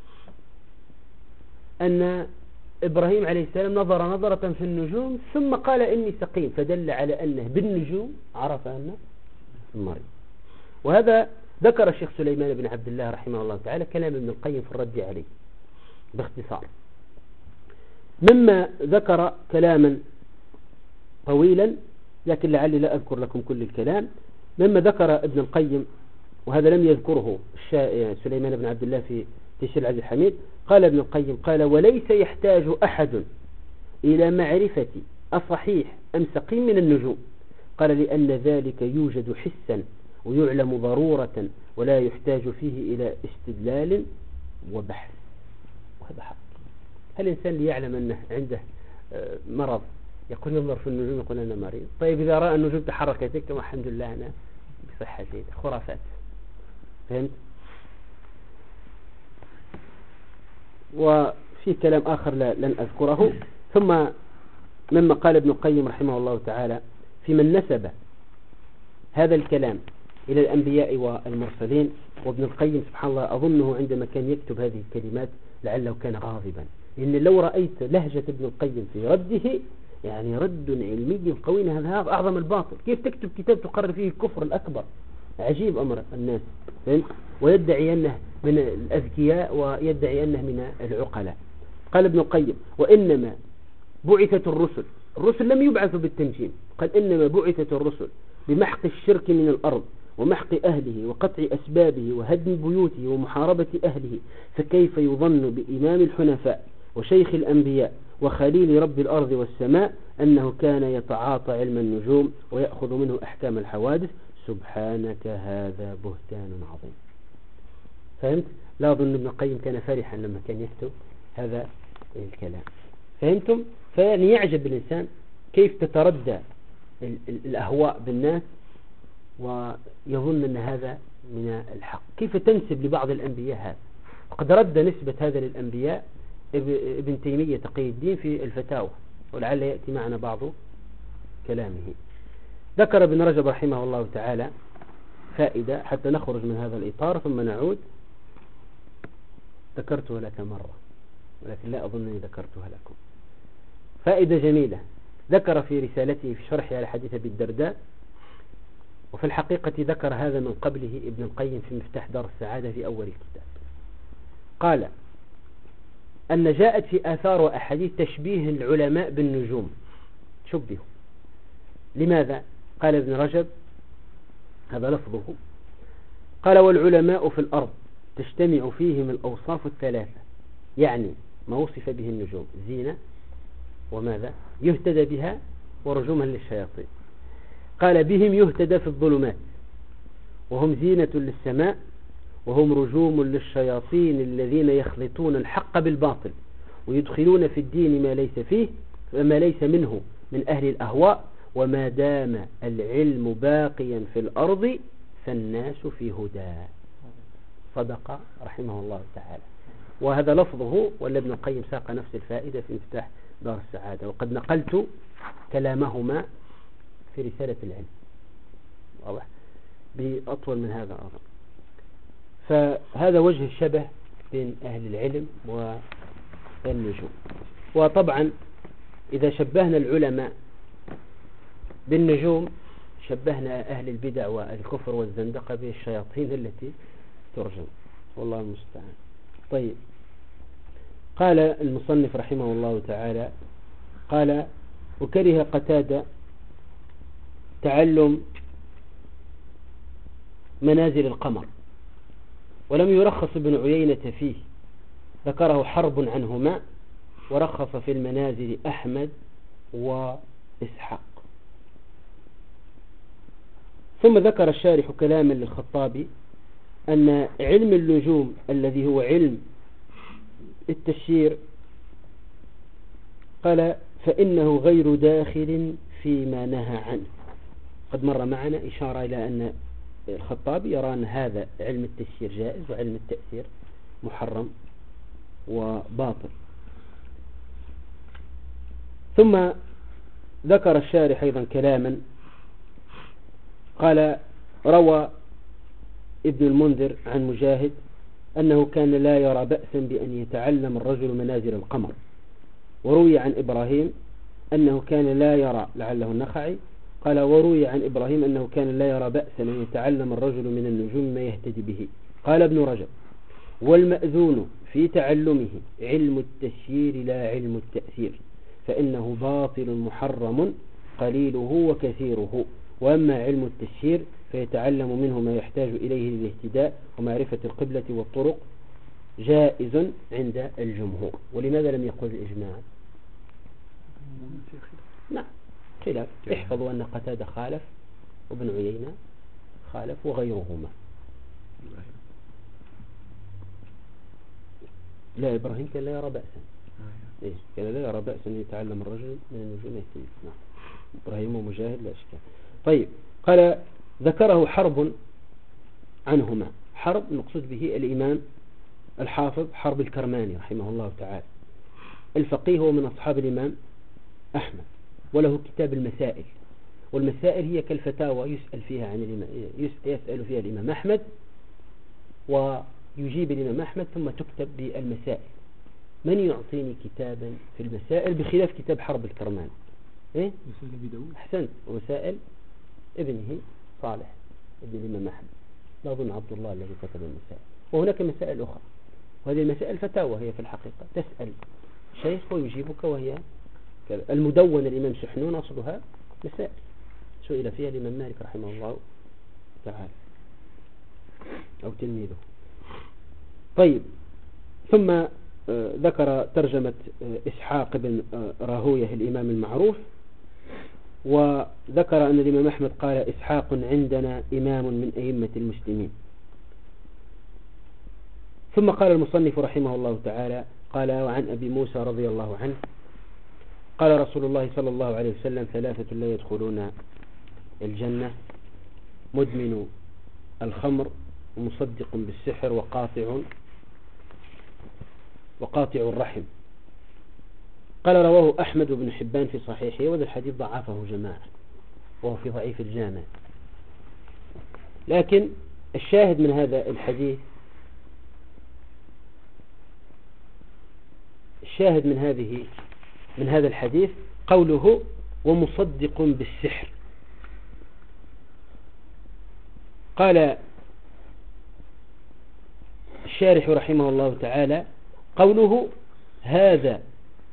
أن إبراهيم عليه السلام نظر نظرة في النجوم ثم قال إني سقيم، فدل على أنه بالنجوم عرف أنه مريض. وهذا ذكر الشيخ سليمان بن عبد الله رحمه الله تعالى كلام ابن القيم في الرد عليه باختصار. مما ذكر كلاما طويلا لكن لعلي لا أذكر لكم كل الكلام. مما ذكر ابن القيم وهذا لم يذكره سليمان بن عبد الله في تيسير العزيز الحميد، قال ابن القيم قال وليس يحتاج أحد إلى معرفة أصحيح أم سقيم من النجوم، قال لأن ذلك يوجد حسا ويعلم ضرورة ولا يحتاج فيه إلى استدلال وبحث. وهذا حق. هل الإنسان ليعلم أنه عنده مرض يقول ينظر في النجوم يقول أنا مريض؟ طيب إذا رأى النجوم تحركت كما الحمد لله أنا بصحة جيدة، خرافات. فهمت؟ وفي كلام آخر لن أذكره. ثم مما قال ابن القيم رحمه الله تعالى في من نسب هذا الكلام إلى الأنبياء والمرسلين، وابن القيم سبحان الله أظنه عندما كان يكتب هذه الكلمات لعله كان غاضبا، لأن لو رأيت لهجة ابن القيم في رده يعني رد علمي قوي، هذا أعظم الباطل. كيف تكتب كتاب تقرر فيه الكفر الأكبر؟ عجيب أمر الناس. فهمت؟ ويدعي أنه من الأذكياء ويدعي أنه من العقلاء. قال ابن القيم وإنما بعثت الرسل لم يبعثوا بالتنجيم، قال إنما بعثت الرسل بمحق الشرك من الأرض ومحق أهله وقطع أسبابه وهدم بيوته ومحاربة أهله، فكيف يظن بإمام الحنفاء وشيخ الأنبياء وخليل رب الأرض والسماء أنه كان يتعاطى علم النجوم ويأخذ منه أحكام الحوادث؟ سبحانك هذا بهتان عظيم. فهمت؟ لا أظن ابن القيم كان فرحا لما كان يكتب هذا الكلام. فهمتم؟ فيعني يعجب الإنسان كيف تتردى الأهواء بالناس ويظن أن هذا من الحق. كيف تنسب لبعض الأنبياء هذا؟ وقد رد نسبة هذا للأنبياء ابن تيمية تقي الدين في الفتاوى، ولعل يأتي معنا بعض كلامه. ذكر ابن رجب رحمه الله تعالى فائدة حتى نخرج من هذا الإطار ثم نعود. ذكرتها لك مرة ولكن لا أظن أني ذكرتها لكم. فائدة جميلة ذكر في رسالته في شرحها على حديث أبي الدرداء، وفي الحقيقة ذكر هذا من قبله ابن القيم في مفتاح دار السعادة في أول الكتاب. قال أن جاءت في آثار وأحاديث تشبيه العلماء بالنجوم، شبهوا. لماذا؟ قال ابن رجب هذا لفظه، قال والعلماء في الأرض تجتمع فيهم الأوصاف الثلاثة، يعني ما وصف به النجوم زينة وماذا يهتدى بها ورجوما للشياطين. قال بهم يهتدى في الظلمات وهم زينة للسماء وهم رجوم للشياطين الذين يخلطون الحق بالباطل ويدخلون في الدين ما ليس فيه وما ليس منه من أهل الأهواء، وما دام العلم باقيا في الأرض فالناس في هدى. صدق رحمه الله تعالى. وهذا لفظه، ولا ابن القيم ساق نفس الفائدة في مفتاح دار السعادة، وقد نقلت كلامهما في رسالة العلم، واضح بأطول من هذا أيضا. فهذا وجه الشبه بين أهل العلم والنجوم. وطبعا إذا شبهنا العلماء بالنجوم شبهنا أهل البدع والكفر والزندقة بالشياطين التي ترجم، والله المستعان. طيب، قال المصنف رحمه الله تعالى قال وكره قتادة تعلم منازل القمر ولم يرخص ابن عيينة فيه، ذكره حرب عنهما، ورخص في المنازل أحمد وإسحاق. ثم ذكر الشارح كلاما للخطابي أن علم النجوم الذي هو علم التشير قال فإنه غير داخل فيما نهى عنه. قد مر معنا إشارة إلى أن الخطابي يرى أن هذا علم التشير جائز وعلم التأثير محرم وباطل. ثم ذكر الشارح أيضا كلاما قال روى ابن المنذر عن مجاهد أنه كان لا يرى بأسا بأن يتعلم الرجل منازل القمر، وروي عن إبراهيم أنه كان لا يرى، لعله النخعي قال وروي عن إبراهيم أنه كان لا يرى بأسا أن يتعلم الرجل من النجوم ما يهتدي به. قال ابن رجب والمأذون في تعلمه علم التشيير لا علم التأثير، فإنه باطل محرم قليله وكثيره، وأما علم التشيير فيتعلم منه ما يحتاج إليه للاهتداء ومعرفة القبلة والطرق جائز عند الجمهور. ولماذا لم يقل الإجماع؟ نعم خلاف. احفظوا أن قتادة خالف وابن عيينة خالف وغيرهما. لا إبراهيم كان لا يرى بأسا، إيه؟ كان لا يرى بأسا أن يتعلم الرجل من النجوم يهتدي. نعم إبراهيم ومجاهد لا إشكال. طيب، قال ذكره حرب عنهما. حرب نقصد به الإمام الحافظ حرب الكرماني رحمه الله تعالى، الفقيه، هو من أصحاب الإمام أحمد، وله كتاب المسائل، والمسائل هي كالفتاوى يسأل فيها يسأل فيها الإمام أحمد ويجيب الإمام أحمد، ثم تكتب بالمسائل. من يعطيني كتابا في المسائل بخلاف كتاب حرب الكرماني؟ إيه؟ مسائل أبي داود. أحسنت. ومسائل ابنه صالح ابن الإمام أحمد، لا أظن عبد الله الذي كتب المسائل. وهناك مسائل أخرى، وهذه المسائل فتاوى هي في الحقيقة، تسأل شيخ ويجيبك، وهي المدون الإمام سحنون أصلها مسائل سئل فيها الإمام مالك رحمه الله تعالى أو تلميذه. طيب، ثم ذكر ترجمة إسحاق بن راهويه الإمام المعروف، وذكر أن الإمام أحمد قال: إسحاق عندنا إمام من أئمة المسلمين. ثم قال المصنف رحمه الله تعالى: قال: وعن أبي موسى رضي الله عنه قال رسول الله صلى الله عليه وسلم: ثلاثة لا يدخلون الجنة: مدمن الخمر، ومصدق بالسحر، وقاطع الرحم. قال: رواه أحمد بن حبان في صحيحه، وهذا الحديث ضعفه جماعة، وهو في ضعيف الجامع. لكن الشاهد من هذا الحديث، الشاهد من هذا الحديث قوله: ومصدق بالسحر. قال الشارح رحمه الله تعالى: قوله هذا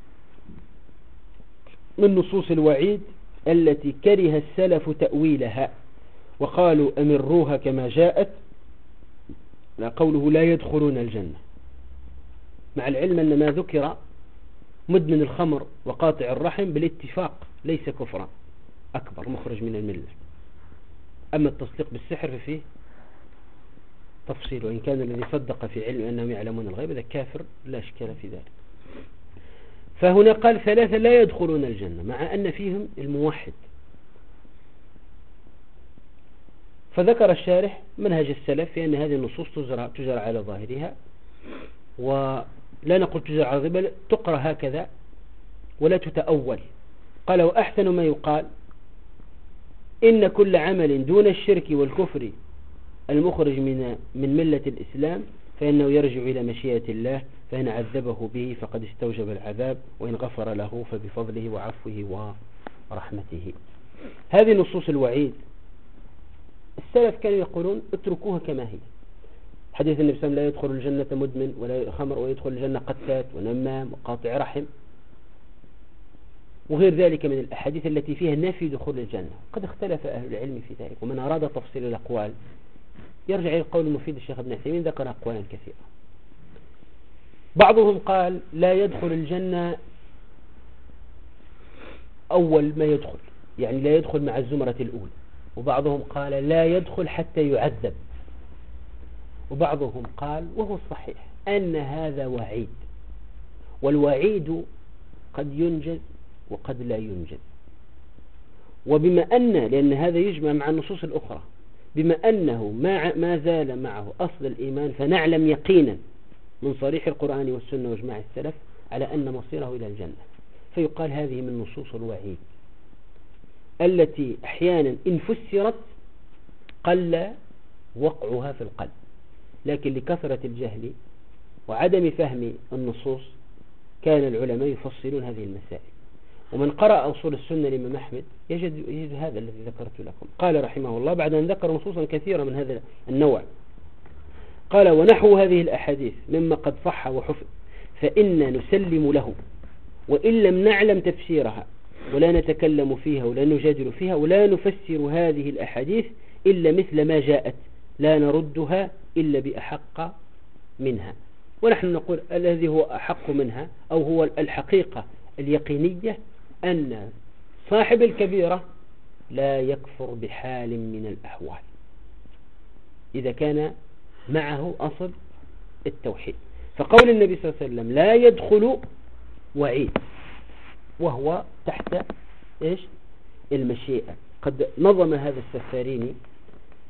من نصوص الوعيد التي كره السلف تأويلها وقالوا أمروها كما جاءت. لا، قوله لا يدخلون الجنة، مع العلم أن ما ذكر مدمن الخمر وقاطع الرحم بالاتفاق ليس كفرا أكبر مخرج من الملة. أما التصديق بالسحر ففيه تفصيل، وإن كان الذي صدق في علم أنهم يعلمون الغيب إذا كافر لا إشكال في ذلك. فهنا قال: ثلاثة لا يدخلون الجنة، مع أن فيهم الموحد. فذكر الشارح منهج السلف في أن هذه النصوص تجرى على ظاهرها، ولا نقول تجرى على ظاهرها، بل تقرأ هكذا ولا تتأول. قال: وأحسن ما يقال إن كل عمل دون الشرك والكفر المخرج من ملة الإسلام فإنه يرجع إلى مشيئة الله، فإن عذبه به فقد استوجب العذاب، وإن غفر له فبفضله وعفوه ورحمته. هذه نصوص الوعيد السلف كانوا يقولون اتركوها كما هي. حديث النبي صلى الله عليه وسلم: لا يدخل الجنة مدمن ولا خمر، ويدخل الجنة قتات ونمام وقاطع رحم، وغير ذلك من الأحاديث التي فيها نفي دخول الجنة. قد اختلف أهل العلم في ذلك، ومن أراد تفصيل الأقوال يرجع إلى القول المفيد الشيخ ابن عثيمين، ذكر أقوالا كثيرة. بعضهم قال لا يدخل الجنة أول ما يدخل، يعني لا يدخل مع الزمرة الأولى. وبعضهم قال لا يدخل حتى يعذب. وبعضهم قال، وهو الصحيح، أن هذا وعيد، والوعيد قد ينجز وقد لا ينجز. وبما لأن هذا يجمع مع النصوص الأخرى، بما أنه ما زال معه أصل الإيمان، فنعلم يقينا من صريح القرآن والسنة واجماع السلف على أن مصيره إلى الجنة. فيقال هذه من نصوص الوعيد التي أحيانا إن فسرت قل وقعها في القلب، لكن لكثرة الجهل وعدم فهم النصوص كان العلماء يفصلون هذه المسائل. ومن قرأ أصول السنة للإمام أحمد يجد هذا الذي ذكرت لكم. قال رحمه الله بعد أن ذكر نصوصا كثيرة من هذا النوع، قال: ونحو هذه الأحاديث مما قد صح وحفظ فإن نسلم له، وإن لم نعلم تفسيرها، ولا نتكلم فيها ولا نجادل فيها، ولا نفسر هذه الأحاديث إلا مثل ما جاءت، لا نردها إلا بأحق منها. ونحن نقول الذي هو أحق منها، أو هو الحقيقة اليقينية، أن صاحب الكبيرة لا يكفر بحال من الأحوال إذا كان معه أصل التوحيد. فقول النبي صلى الله عليه وسلم لا يدخل وعيد، وهو تحت إيش؟ المشيئة. قد نظم هذا السفاريني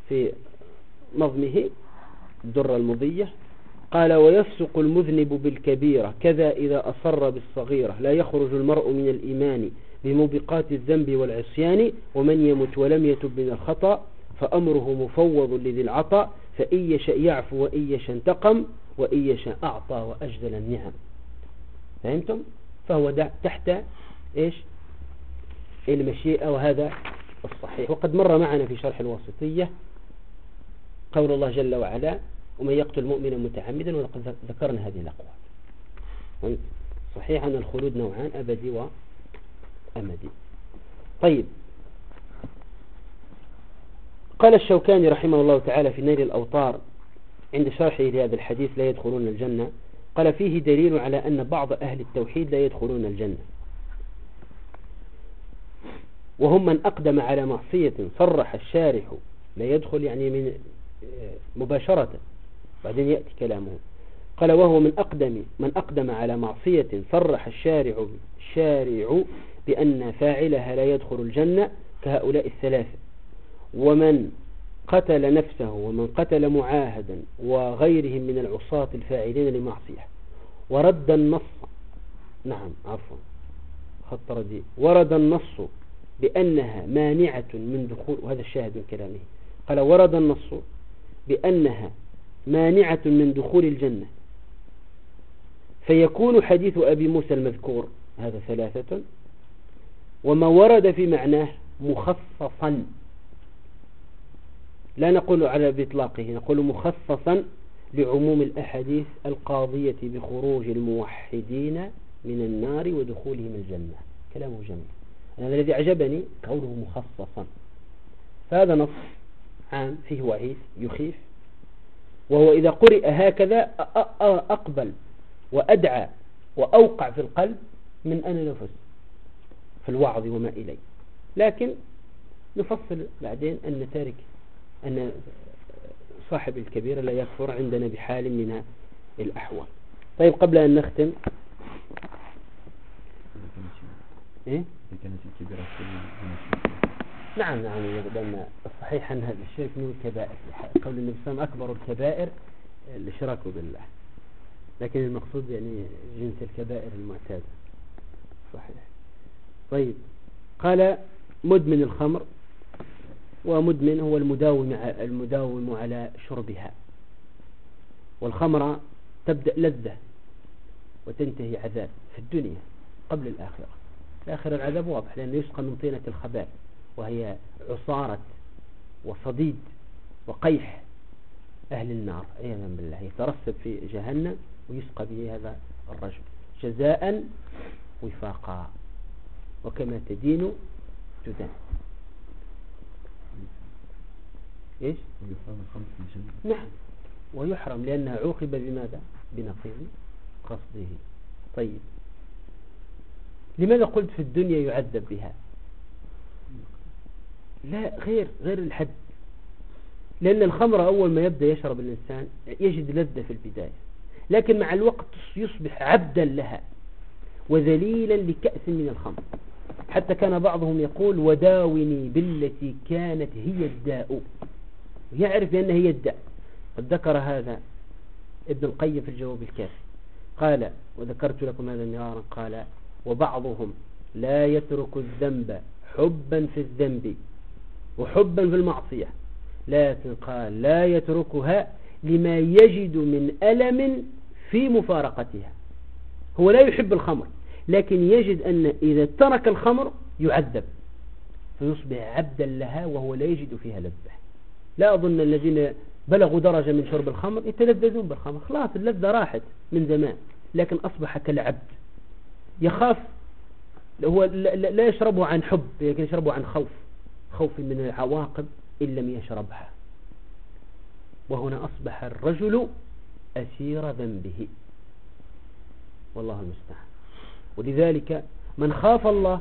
في نظمه الدرة المضية قال: ويفسق المذنب بالكبيرة كذا إذا أصر بالصغيرة، لا يخرج المرء من الإيمان بموبقات الذنب والعصيان، ومن يمت ولم يتب من الخطأ فأمره مفوض لذي العطاء، فإن يشاء يعفو وإن يشاء انتقم وإن يشاء أعطى وأجزل النعم. فهمتم؟ فهو تحت إيش؟ المشيئة، وهذا الصحيح. وقد مر معنا في شرح الواسطية قول الله جل وعلا: ومن يقتل مؤمنا متعمدا، ولقد ذكرنا هذه الأقوال. صحيح أن الخلود نوعان: أبدي وأمدي. طيب، قال الشوكاني رحمه الله تعالى في نيل الأوطار عند شرحه لهذا الحديث: لا يدخلون الجنة، قال: فيه دليل على أن بعض أهل التوحيد لا يدخلون الجنة، وهم من أقدم على معصية صرح الشارح لا يدخل، يعني من مباشرة، بعدين يأتي كلامه. قال: وهو من أقدم على معصية صرح الشارع بأن فاعلها لا يدخل الجنة كهؤلاء الثلاثة: ومن قتل نفسه، ومن قتل معاهدا، وغيرهم من العصاة الفاعلين لمعصية. ورد النص ورد النص بأنها مانعة من دخول، وهذا الشاهد من كلامه. قال: ورد النص بأنها مانعة من دخول الجنة، فيكون حديث أبي موسى المذكور هذا ثلاثة، وما ورد في معناه مخصصا، لا نقول على بإطلاقه، نقول مخصصا لعموم الأحاديث القاضية بخروج الموحدين من النار ودخولهم الجنة. كلامه جميل. هذا الذي أعجبني قوله مخصصا، فهذا نص عام فيه وعيد يخيف، وهو إذا قرئ هكذا أقبل وأدعى وأوقع في القلب من أن نفس في الوعظ وما إليه. لكن نفصل بعدين أن صاحب الكبيرة لا يكفر عندنا بحال من الأحوال. طيب، قبل أن نختم، نعم لأن الصحيح أن هذا الشرك من الكبائر، قول النبي صلى الله عليه وسلم: أكبر الكبائر الإشراك بالله، لكن المقصود يعني جنس الكبائر المعتادة. صحيح. طيب، قال: مدمن الخمر، ومدمن هو المداوم على شربها، والخمر تبدأ لذة وتنتهي عذاب في الدنيا قبل الآخرة. الآخرة العذاب واضح، لأنه يسقى من طينة الخبال، وهي عصارة وصديد وقيح أهل النار عياذا بالله، يترسب في جهنم ويسقى به هذا الرجل جزاء وفاقا، وكما تدين تدان. إيش؟ نعم، ويحرم لأنها عوقب بماذا؟ بنقيض قصده. طيب، لماذا قلت في الدنيا يعذب بها؟ لا، غير الحد، لأن الخمر أول ما يبدأ يشرب الإنسان يجد لذة في البداية، لكن مع الوقت يصبح عبدا لها وذليلا لكأس من الخمر، حتى كان بعضهم يقول: وداوني بالتي كانت هي الداء، يعرف بأنها هي الداء. قد ذكر هذا ابن القيم في الجواب الكافي، قال: وذكرت لكم هذا مرارا، قال: وبعضهم لا يترك الذنب حبا في الذنب وحبا في المعصية، لكن قال: لا يتركها لما يجد من ألم في مفارقتها. هو لا يحب الخمر، لكن يجد أن إذا ترك الخمر يعذب، فيصبح عبدا لها وهو لا يجد فيها لذة. لا أظن الذين بلغوا درجة من شرب الخمر يتلذذون بالخمر، خلاص اللذة راحت من زمان، لكن أصبح كالعبد، يخاف. هو لا يشربه عن حب، لكن يشربه عن خوف من العواقب إن لم يشربها. وهنا أصبح الرجل أسير ذنبه، والله المستعان. ولذلك من خاف الله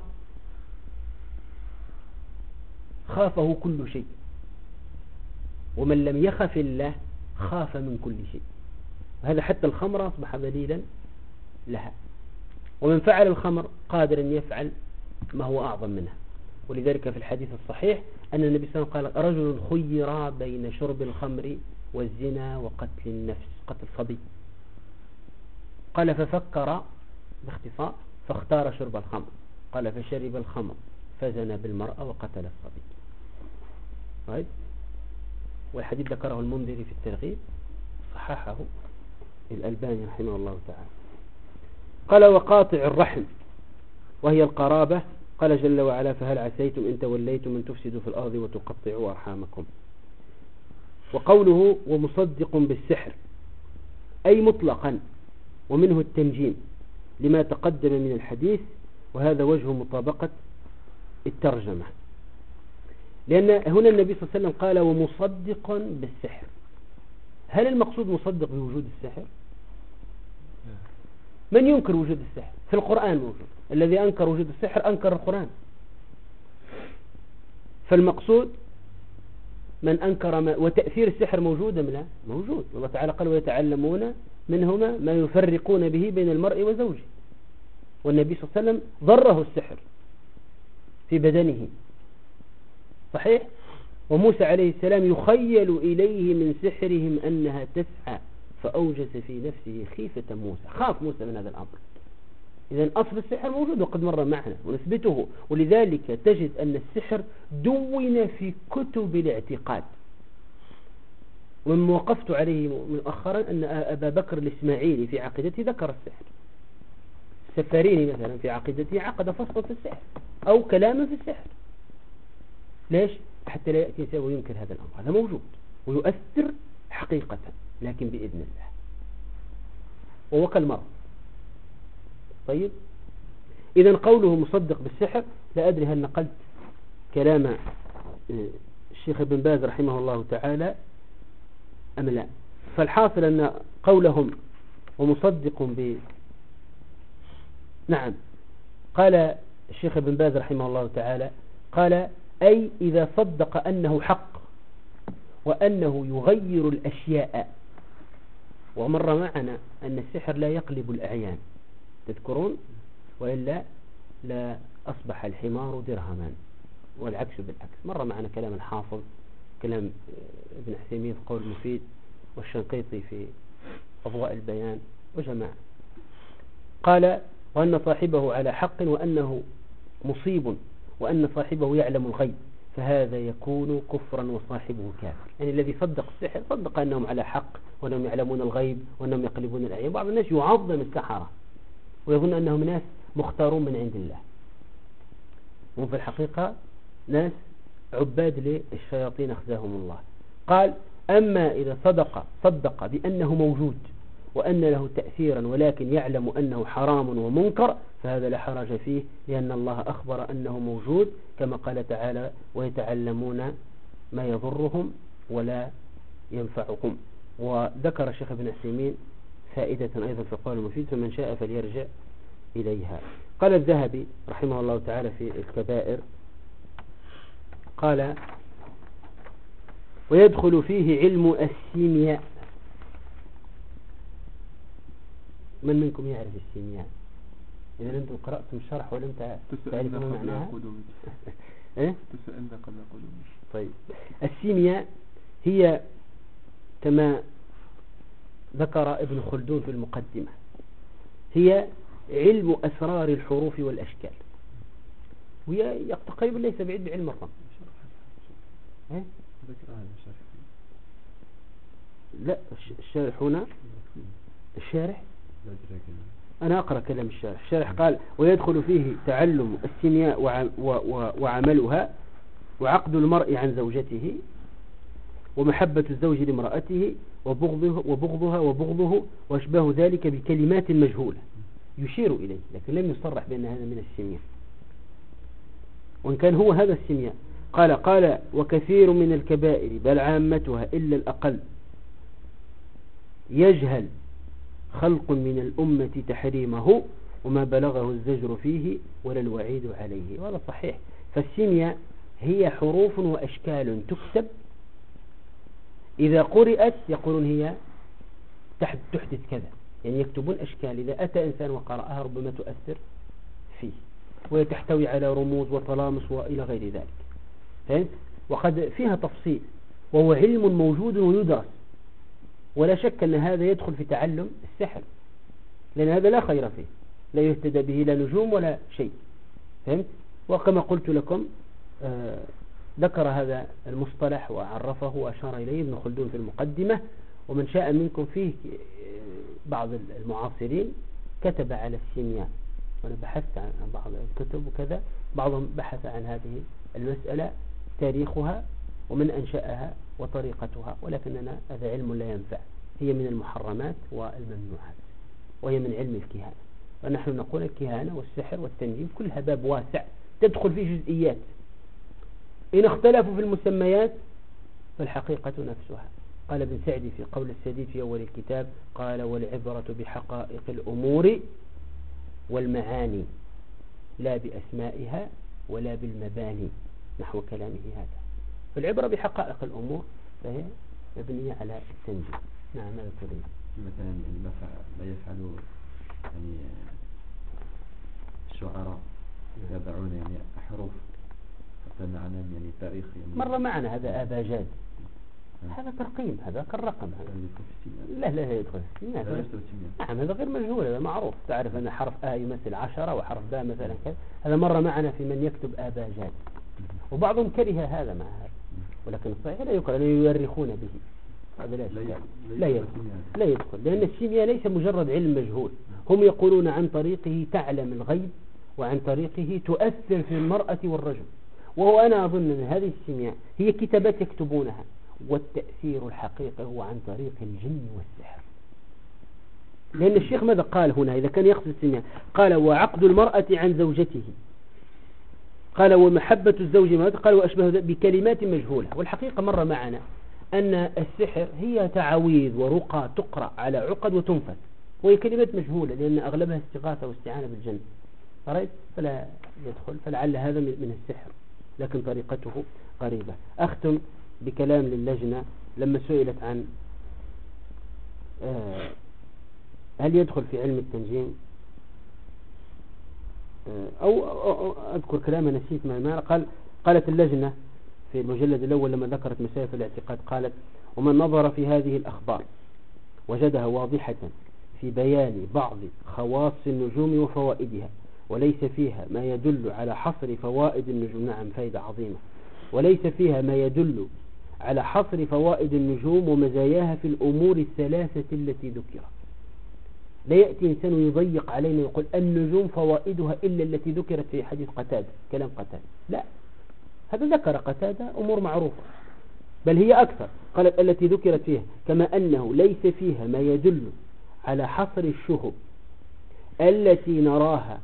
خافه كل شيء، ومن لم يخف الله خاف من كل شيء. هذا حتى الخمر أصبح ذليلا لها، ومن فعل الخمر قادر أن يفعل ما هو أعظم منها. ولذلك في الحديث الصحيح أن النبي صلى الله عليه وسلم قال رجل خير بين شرب الخمر والزنا وقتل النفس، قتل صبي. قال ففكر باختصار فاختار شرب الخمر، قال فشرب الخمر فزنى بالمرأة وقتل الصبي. طيب، والحديث ذكره المنذري في الترغيب، صححه الألباني رحمه الله تعالى. قال وقاطع الرحم وهي القرابة، قال جل وعلا فهل عسيتم إن توليتم أن تفسدوا في الأرض وتقطعوا أرحامكم. وقوله ومصدق بالسحر أي مطلقا، ومنه التنجيم لما تقدم من الحديث، وهذا وجه مطابقة الترجمة، لأن هنا النبي صلى الله عليه وسلم قال ومصدقا بالسحر. هل المقصود مصدق بوجود السحر؟ من ينكر وجود السحر؟ في القرآن موجود، الذي أنكر وجود السحر أنكر القرآن. فالمقصود من أنكر وتأثير السحر موجود أم لا؟ موجود. الله تعالى قال ويتعلمون منهما ما يفرقون به بين المرء وزوجه، والنبي صلى الله عليه وسلم ضره السحر في بدنه، صحيح. وموسى عليه السلام يخيل إليه من سحرهم أنها تسعى فأوجس في نفسه خيفة موسى، خاف موسى من هذا الأمر. إذن أصل السحر موجود وقد مر معنا ونثبته، ولذلك تجد أن السحر دون في كتب الاعتقاد. ومن وقفت عليه مؤخرا أن أبا بكر الإسماعيلي في عقيدته ذكر السحر. السفاريني مثلا في عقيدته عقد فصلا في السحر أو كلاما في السحر. ليش؟ حتى لا يأتي إنسان وينكر هذا الأمر، هذا موجود ويؤثر حقيقة لكن بإذن الله، وهو كالمرض. طيب، إذن قوله مصدق بالسحر، لا أدري هل نقلت كلام الشيخ ابن باز رحمه الله تعالى أم لا. فالحاصل أن قولهم ومصدق نعم، قال الشيخ ابن باز رحمه الله تعالى قال أي إذا صدق أنه حق وأنه يغير الأشياء. ومر معنا أن السحر لا يقلب الأعيان، تذكرون؟ وإلا لا أصبح الحمار درهما، والعكس بالعكس. مر معنا كلام الحافظ، كلام ابن عثيمين في قول المفيد، والشنقيطي في أضواء البيان وجماعة. قال وأن صاحبه على حق وأنه مصيب وأن صاحبه يعلم الغيب، فهذا يكون كفرا وصاحبه كافر. يعني الذي صدق السحر صدق أنهم على حق وأنهم يعلمون الغيب وأنهم يقلبون الأعين. بعض الناس يعظم السحرة ويظن أنهم ناس مختارون من عند الله، وهم في الحقيقة ناس عباد للشياطين أخزاهم الله. قال أما إذا صدق بأنه موجود وأن له تأثيرا ولكن يعلم أنه حرام ومنكر، فهذا لا حرج فيه، لأن الله أخبر أنه موجود كما قال تعالى ويتعلمون ما يضرهم ولا ينفعهم. وذكر الشيخ ابن عثيمين فائدة أيضا في قول المفيد، فمن شاء فليرجع إليها. قال الذهبي رحمه الله تعالى في الكبائر قال ويدخل فيه علم السيمياء. من منكم يعرف السيمياء؟ إذا أنتم قرأتم الشرح ولم تعرفون معناها إيه؟ طيب، السيمياء هي كما ذكر ابن خلدون في المقدمة هي علم أسرار الحروف والأشكال، وهي تقريبا ليس بعيد بعلم الرمز. إيه؟ لا، الشارح هنا الشارح أنا أقرأ كلام الشارح. الشارح قال ويدخل فيه تعلم السيمياء وعملها وعقد المرء عن زوجته ومحبة الزوج لامرأته وبغضها وبغضه وأشباه ذلك بكلمات مجهولة يشير إليه، لكن لم يصرح بأن هذا من السيمياء، وإن كان هو هذا السيمياء. قال وكثير من الكبائر بل عامتها إلا الأقل يجهل خلق من الأمة تحريمه وما بلغه الزجر فيه ولا الوعيد عليه. وهذا صحيح. فالسيمياء هي حروف وأشكال تكتب، إذا قرأت يقولون هي تحدث كذا، يعني يكتبون أشكال، إذا أتى إنسان وقرأها ربما تؤثر فيه. وهي تحتوي على رموز وطلامس وإلى غير ذلك. فهمت؟ وقد فيها تفصيل، وهو علم موجود ويدرس، ولا شك أن هذا يدخل في تعلم السحر، لأن هذا لا خير فيه، لا يهتدى به لا نجوم ولا شيء. فهمت؟ وكما قلت لكم ذكر هذا المصطلح وعرفه وأشار إليه ابن خلدون في المقدمة. ومن شاء منكم فيه بعض المعاصرين كتب على السيمياء، وأنا بحثت عن بعض الكتب وكذا، بعضهم بحث عن هذه المسألة، تاريخها ومن أنشأها وطريقتها، ولكننا هذا علم لا ينفع، هي من المحرمات والممنوعات، وهي من علم الكهانة. ونحن نقول الكهانة والسحر والتنجيم كلها باب واسع تدخل فيه جزئيات، إن اختلفوا في المسميات فالحقيقة نفسها. قال ابن سعدي في قول السديد في أول الكتاب، قال: والعبرة بحقائق الأمور والمعاني لا بأسمائها ولا بالمباني، نحو كلامه هذا. فالعبرة بحقائق الأمور فهي مبنية على التنجيم. نعم، ماذا تريد؟ مثلا لا يفعل يعني الشعراء يضعون يعني أحرف حتى نعلم يعني تاريخ يعني مر معنا هذا آبا جاد، هذا ترقيم، هذا كالرقم، هذا لا يدخل في السيمياء. نعم، هذا غير مجهول، هذا معروف. تعرف أن حرف آ يمثل 10 وحرف باء مثلا كذا. هذا مر معنا في من يكتب آبا جاد، وبعضهم كره هذا مع هذا، ولكن الصحيح لا يكره، لا يؤرخون به. هذا لا يدخل، لأن السيمياء ليس مجرد علم مجهول. هم يقولون عن طريقه تعلم الغيب، وعن طريقه تؤثر في المرأة والرجل. وهو أنا أظن أن هذه السيمياء هي كتابات يكتبونها، والتأثير الحقيقي هو عن طريق الجن والسحر. لأن الشيخ ماذا قال هنا إذا كان يقصد السيمياء؟ قال: وعقد المرأة عن زوجته، قال: ومحبة الزوج ما قال وأشبه بكلمات مجهولة. والحقيقة مر معنا أن السحر هي تعاويذ ورقى تقرأ على عقد وتنفذ، وهي كلمات مجهولة لأن أغلبها استغاثة واستعانة بالجن. فرأيت فلا يدخل، فلعل هذا من السحر، لكن طريقته قريبة. أختم بكلام للجنة لما سئلت عن هل يدخل في علم التنجيم، أو أذكر كلام نسيت ما قالت اللجنة في المجلد الأول لما ذكرت مسائل الاعتقاد، قالت: ومن نظر في هذه الأخبار وجدها واضحة في بيان بعض خواص النجوم وفوائدها، وليس فيها ما يدل على حصر فوائد النجوم. نعم، فائدة عظيمة. وليس فيها ما يدل على حصر فوائد النجوم ومزاياها في الأمور الثلاثة التي ذكرت. لا يأتي إنسان يضيق علينا ويقول النجوم فوائدها إلا التي ذكرت في حديث قتادة، كلام قتادة. لا، هذا ذكر قتادة أمور معروفة، بل هي أكثر. قالت: التي ذكرت فيها، كما أنه ليس فيها ما يدل على حصر الشهب التي نراها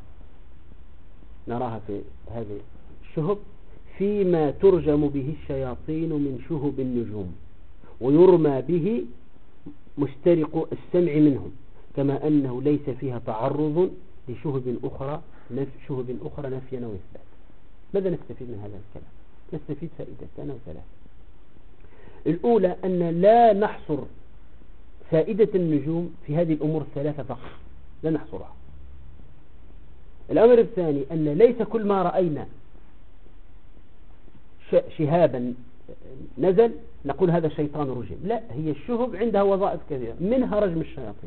في هذه الشهب فيما ترجم به الشياطين من شهب النجوم، ويرمى به مسترق السمع منهم، كما أنه ليس فيها تعرض لشهب أخرى نفيا وإثبات. ماذا نستفيد من هذا الكلام؟ نستفيد فائدتان أو ثلاث. الأولى أن لا نحصر فائدة النجوم في هذه الأمور الثلاثة فقط، لا نحصرها. الأمر الثاني أن ليس كل ما رأينا شهابا نزل نقول هذا الشيطان رجم، لا، هي الشهب عندها وظائف كثيرة، منها رجم الشياطين.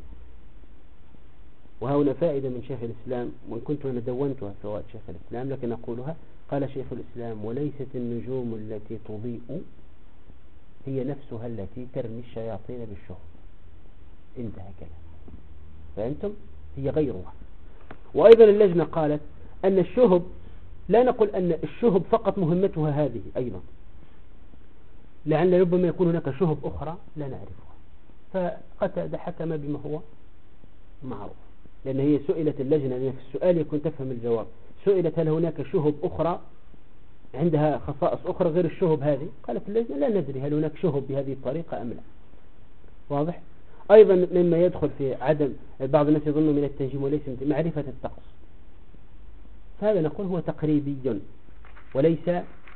وهنا فائدة من شيخ الإسلام، وإن كنت أنا دونتها فوائد شيخ الإسلام لكن أقولها. قال شيخ الإسلام: وليست النجوم التي تضيء هي نفسها التي ترمي الشياطين بالشهب. انتهى كلام. فأنتم هي غيرها. وأيضا اللجنة قالت أن الشهب لا نقول أن الشهب فقط مهمتها هذه، أيضا لعل ربما يكون هناك شهب أخرى لا نعرفها. فقتادة حكم بما هو معروف، لأن هي سئلت اللجنة، لأن في السؤال يكون تفهم الجواب. سئلت: هل هناك شهب أخرى عندها خصائص أخرى غير الشهب هذه؟ قالت اللجنة: لا ندري هل هناك شهب بهذه الطريقة أم لا. واضح؟ أيضا مما يدخل في عدم، بعض الناس يظن من التنجيم وليس من معرفة الطقس، فهذا نقول هو تقريبي وليس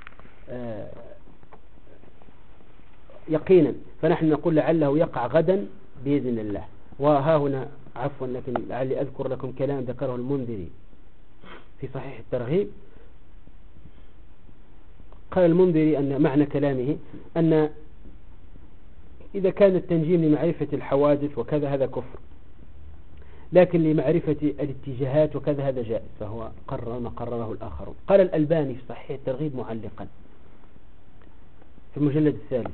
يقينا. فنحن نقول لعله يقع غدا بإذن الله. وها هنا عفوا، لكن لعلي أذكر لكم كلام ذكره المنذري في صحيح الترغيب. قال المنذري أن معنى كلامه أن إذا كان التنجيم لمعرفة الحوادث وكذا هذا كفر، لكن لمعرفة الاتجاهات وكذا هذا جائز، فهو قرر ما قرره الآخرون. قال الألباني في صحيح الترغيب معلقا في المجلد الثالث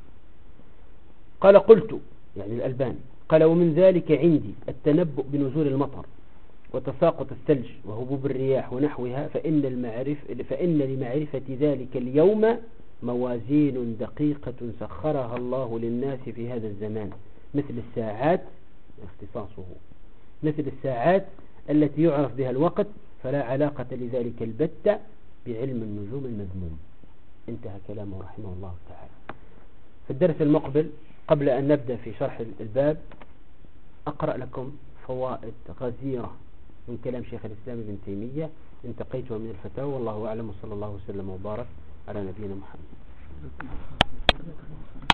قال قلت، يعني الألباني قال: ومن ذلك عندي التنبؤ بنزول المطر وتساقط الثلج وهبوب الرياح ونحوها، فإن لمعرفة ذلك اليوم موازين دقيقة سخرها الله للناس في هذا الزمان، مثل الساعات، اختصاصه مثل الساعات التي يعرف بها الوقت، فلا علاقة لذلك البتة بعلم النجوم المذموم. انتهى كلامه رحمه الله تعالى. في الدرس المقبل قبل أن نبدأ في شرح الباب أقرأ لكم فوائد غزيرة من كلام شيخ الإسلام ابن تيمية انتقيتها من الفتاوى، والله أعلم، وصلى الله وسلم وبارك على نبينا محمد.